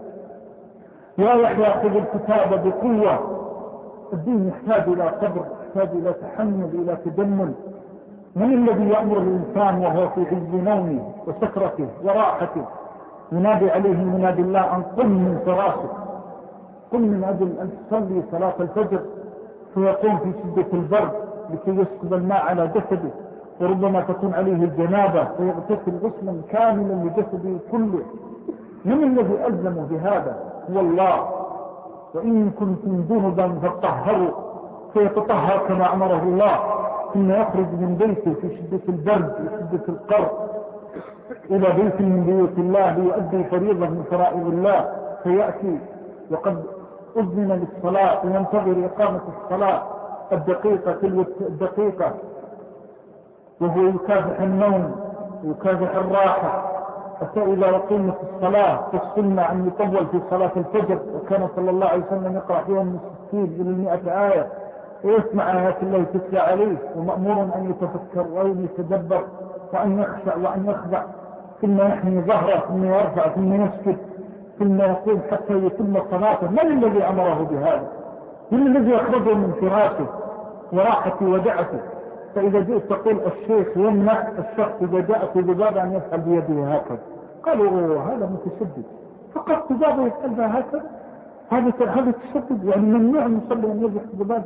يا يحيى خذ الكتاب بقوة. الدين يحتاج إلى صبر، يحتاج إلى تحمل، إلى تدمل. من الذي يأمر الإنسان وهو في عز نومه وسكرته وراحته ينادي عليه منادي الله أن قم من فراشك، قم من أجل أن تصلي صلاة الفجر، فيقوم في شدة البرد لكي يسكب الماء على جسده، وربما تكون عليه الجنابة فيغتسل غسلا كاملا لجسده كله. من الذي ألزمه بهذا؟ هو الله. وإن كنتم جنبا فاطهروا، فيتطهر كما أمره الله، ثم يخرج من بيته في شدة البرد وشدة القر إلى بيت من بيوت الله ليؤدي فريضة من فرائض الله، فيأتي وقد أذن للصلاة وينتظر إقامة الصلاة الدقيقة تلو الدقيقة، وهو يكافح النوم ويكافح الراحة حتى إذا أقيمت الصلاة تسلم أن يطول في صلاة الفجر. وكان صلى الله عليه وسلم يقرأ فيها من 60 إلى 100 آية، ويسمع آيات الله تتلى عليه، ومأمور أن يتفكر وأن يتدبر وأن يخشع وأن يخضع، ثم يحمي ظهره ثم يرفع ثم يسكت ثم يقول حتى يتم صلاته. من الذي أمره بهذا؟ من الذي أخرجه من فراشه وراحته ودعته؟ فإذا جئت تقول الشيخ يمنع الشخص إذا جاءت ذبابة أن يفعل بيده هكذا، قالوا هذا متشدد، فقط ذبابة يفعل بها هكذا، هذا تشدد، يعني ممنوع أن يصلي أن يزح ذبابة.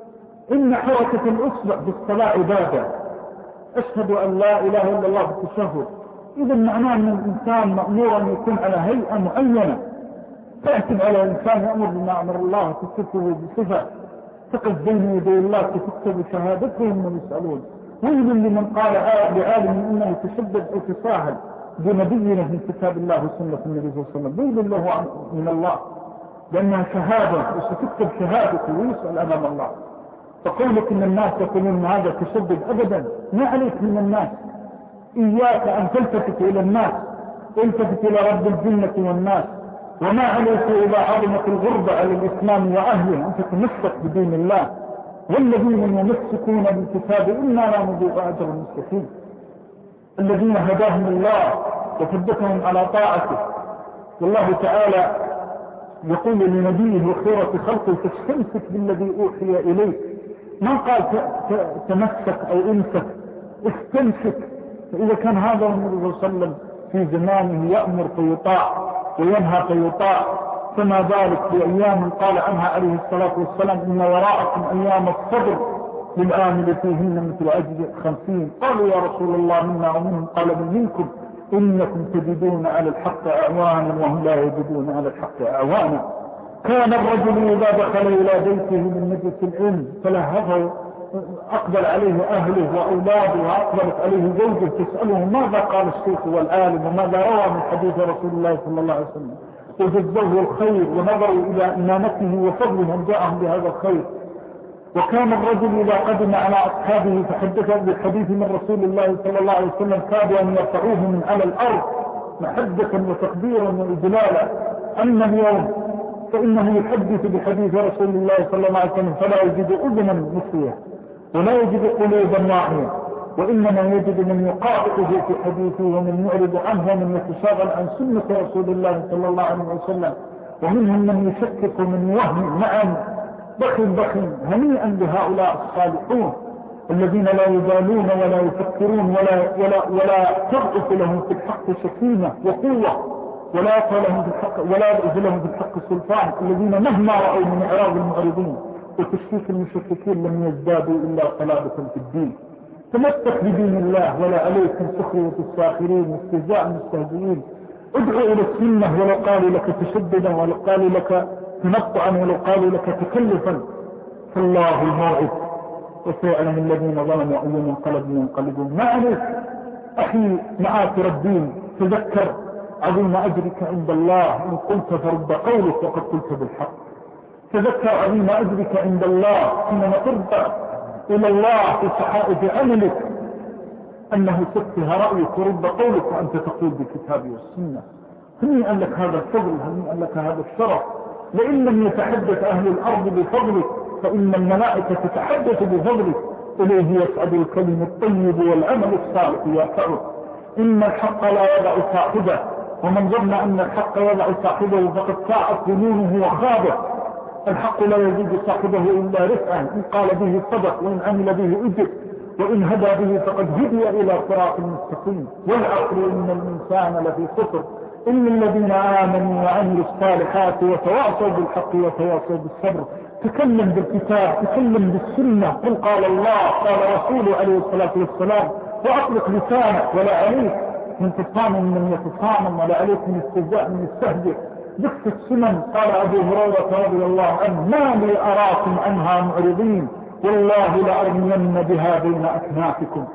إن حركة الأصبع بالصلاة عبادة. أشهد أن لا إله إلا الله بالتشهد. إذا معناه أن الإنسان مأمور أن يكون على هيئة معينة. تأتي على الإنسان يأمر بما أمر الله تكتبه بصفة تقف بين يدي الله تكتب شهادتهم ويسألون. ويل لمن قال لعالم إنه يتشدد أو تساهل بنبينا من كتاب الله وسنة النبي صلى الله عليه وسلم. ويل له من الله، لأنها شهادة وستكتب شهادته ويسأل أمام الله. فقولك إن الناس يقولون هذا تشدد، أبدا ما عليك من الناس. إياك أن تلتفت إلى الناس، التفت إلى رب الجنة والناس. وما عليك إذا عظمت الغربة على الإسلام وأهله أن تتمسك بدين الله. والذين يمسكون بالكتاب إنا لا نضيع أجر المسلمين. الذين هداهم الله وثبتهم على طاعته. والله تعالى يقول لنبيه وخيرة خلقه تستمسك بالذي أوحي إليك. ما قال تمسك أو امسك، استمسك. فإذا كان هذا النبي صلى الله عليه وسلم في زمانه يأمر فيطاع وينهى فيطاع، فما ذلك بأيام قال عنها عليه الصلاة والسلام إن وراءكم أيام الصبر للآمل فيهن مثل أجل 50. قالوا يا رسول الله منا ومنهم؟ قال من منكم إنكم تجدون على الحق أعوانا وهم لا يجدون على الحق أعوانا. كان الرجل إذا دخل إلى بيته من مجلس العلم فلهفه أقبل عليه أهله وأولاده وأقبلت عليه زوجه تسأله ماذا قال الشيخ والعالم وماذا روى من حديث رسول الله صلى الله عليه وسلم، وجزوه الخير ونظروا إلى إمامته وفضله أن جاءهم بهذا الخير. وكان الرجل إذا قدم على أصحابه فحدث بالحديث من رسول الله صلى الله عليه وسلم كادوا أن يرفعوه من على الأرض محدثا وتقديرا وإجلالا. أما اليوم فإنه يحدث بحديث رسول الله صلى الله عليه وسلم فلا يجد أذنا مثلها ولا يجد قلوبا واعية، وإنما يجد من يقاطعه في حديثه ومن يعرض عنه ومن يتشاغل عن سنة رسول الله صلى الله عليه وسلم، ومنهم من يشكك ومن يوهم. نعم بخل هنيئا بهؤلاء الصالحون الذين لا يبالون ولا يفكرون ولا ترأس لهم في الحق سكينة وقوة ولا يأذ لهم في الحق سلطان، الذين مهما رأوا من إعراض المعرضين وتشكيك المشككين لم يزدادوا إلا صلابة في الدين. تمسك بدين الله ولا عليك من سخرية الساخرين واستهزاء المستهزئين. ادعو إلى السنة ولو قالوا لك تشددا ولو قالوا لك تنطعا ولو قالوا لك تكلفا. فالله الموعد وسيعلم الذين ظلموا أي منقلب ينقلبون. ما عليك أخي معاصر الدين، تذكر عظيم أجرك عند الله إن قلت فرد قولك وقد قلت بالحق. تذكر عظيم أجرك عند الله حينما ترجع إلى الله في صحائف عملك أنه سفه رأيك ورد قولك وأنت تقول بالكتاب والسنة. هنيئا لك هذا الفضل، هنيئا لك هذا الشرف. لئن لم يتحدث أهل الأرض بفضلك فإن الملائكة تتحدث بفضلك. إليه يسعد الكلم الطيب والعمل الصالح يرفعه. إن الحق لا يضع صاحبه، ومن ظن أن الحق يضع صاحبه فقد ساءت ظنونه وخابه. الحق لا يزيد صاحبه إلا رفعا، إن قال به صدق وإن عمل به أجر وإن هدى به فقد هدي إلى صراط مستقيم. والعصر إن الإنسان لفي خسر إلا الذين آمنوا وعملوا الصالحات وتواصوا بالحق وتواصوا بالصبر. تكلم بالكتاب، تكلم بالسنة، قل قال الله قال رسوله عليه الصلاة والسلام، وأطلق لسانك ولا عليك من تصامم من يتصامم ولا عليك من استهزاء من يستهزئ. ذكر السنن. قال أبو هريرة رضي الله عنه ما لي أراكم عنها معرضين والله لأرمين بها بين أكنافكم.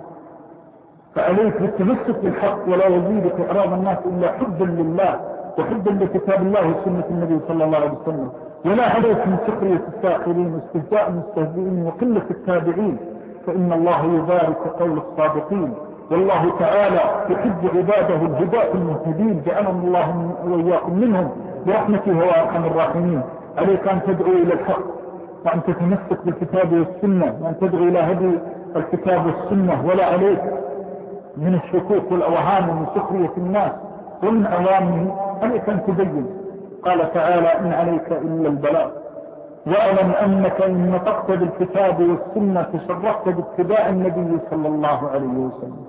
فعليك بالتمسك بالحق ولا يزيدك إعراض الناس إلا حبا لله وحبا لكتاب الله وسنة النبي صلى الله عليه وسلم. ولا عليك من سخرية الساخرين واستهزاء المستهزئين وقلة التابعين، فإن الله يبارك قول الصادقين. والله تعالى يحب عباده الهداة المهتدين، جعلنا الله وإياكم منهم برحمته هو أرحم الراحمين. عليك أن تدعو إلى الحق وأن تتمسك بالكتاب والسنة وأن تدعو إلى هدي الكتاب والسنة، ولا عليك من الشكوك والأوهام ومن سخرية الناس ومن أوامه. عليك أن تبين. قال تعالى إن عليك إلا البلاغ واعلم أنك إن نطقت بالكتاب والسنة تشرفت باتباع النبي صلى الله عليه وسلم.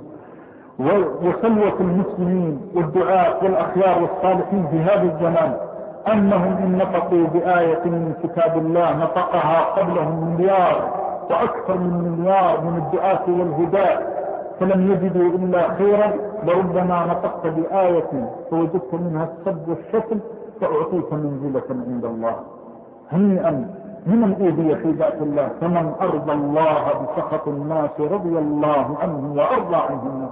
وسلوة المسلمين والدعاة والأخيار والصالحين في هذا الزمان أنهم إن نطقوا بآية من كتاب الله نطقها قبلهم مليار وأكثر من مليار من الدعاة والهداة فلم يجدوا إلا خيرا. لربما نطقت بآية فوجدت منها السب والشتم فأعطيك منزلة عند الله. هنيئا لمن أوذي في ذات الله، فمن أرضى الله بسخط الناس رضي الله عنه وأرضى عنه الناس.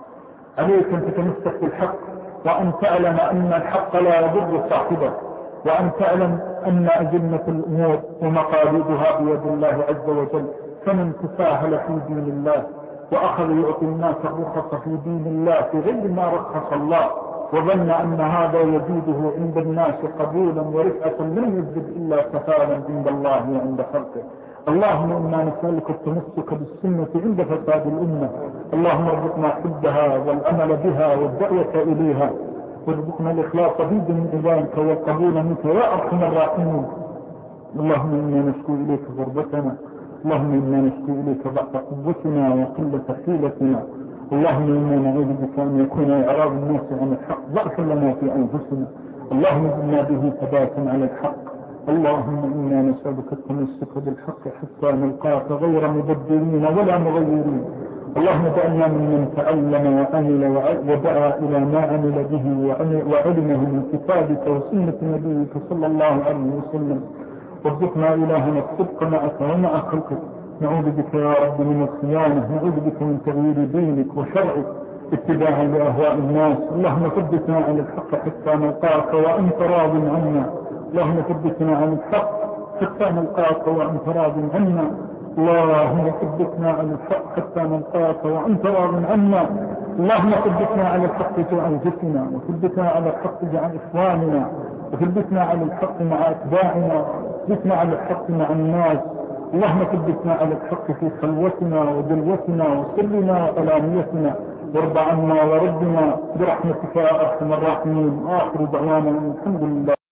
عليك أن تتمسك بالحق وأن تعلم أن الحق لا يضر صاحبه، وأن تعلم أن أجنة الأمور ومقاليدها بيد الله عز وجل. فمن تساهل في دين الله وأخذ يعطي الناس الرخص في دين الله في غير ما رخص الله وظن أن هذا يزيده عند الناس قبولا ورفعة لم يزد إلا سفالا عند الله وعند خلقه. اللهم إنا نسألك التمسك بالسنة عند فساد الأمة. اللهم ارزقنا حبها والعمل بها والدعوة إليها، وارزقنا الإخلاص في دين عبادك والقبول منك يا أرحم الراحمين. اللهم إنا نشكو إليك غربتنا، اللهم إنا نشكو إليك ضعف قوتنا وقلة حيلتنا. اللهم إنا نعوذ بك أن يكون إعراض الناس عن الحق ضعفا لنا في أنفسنا. اللهم إنا به ثباتا على الحق. اللهم إنا نسألك التمسك بالحق حتى نلقاك غير مبدلين ولا مغيرين. اللهم اجعلنا ممن تعلم وعمل ودعا إلى ما عمل به وعلمه من كتابك وسنة نبيك صلى الله عليه وسلم. وارزقنا إلهنا الصدق معك ومع خلقك. نعوذ بك يا رب من الخيانة، نعوذ بك من تغيير دينك وشرعك اتباعا لأهواء الناس. اللهم ثبتنا على الحق حتى نلقاك وأنت راض عنا. اللهم ثبتنا على الحق حتى نلقاك وأنت راض عنا. اللهم ثبتنا على الحق حتى نلقاك وأنت راض عنا. اللهم ثبتنا على الحق مع أنفسنا، وثبتنا على الحق مع إخواننا، وثبتنا على الحق مع أتباعنا، وثبتنا على الحق مع الناس. اللهم ثبتنا على الحق في خلوتنا وجلوتنا وسرنا وعلانيتنا. وارض عنا وربنا برحمتك يا أرحم الراحمين. آخر دعوانا الحمد لله.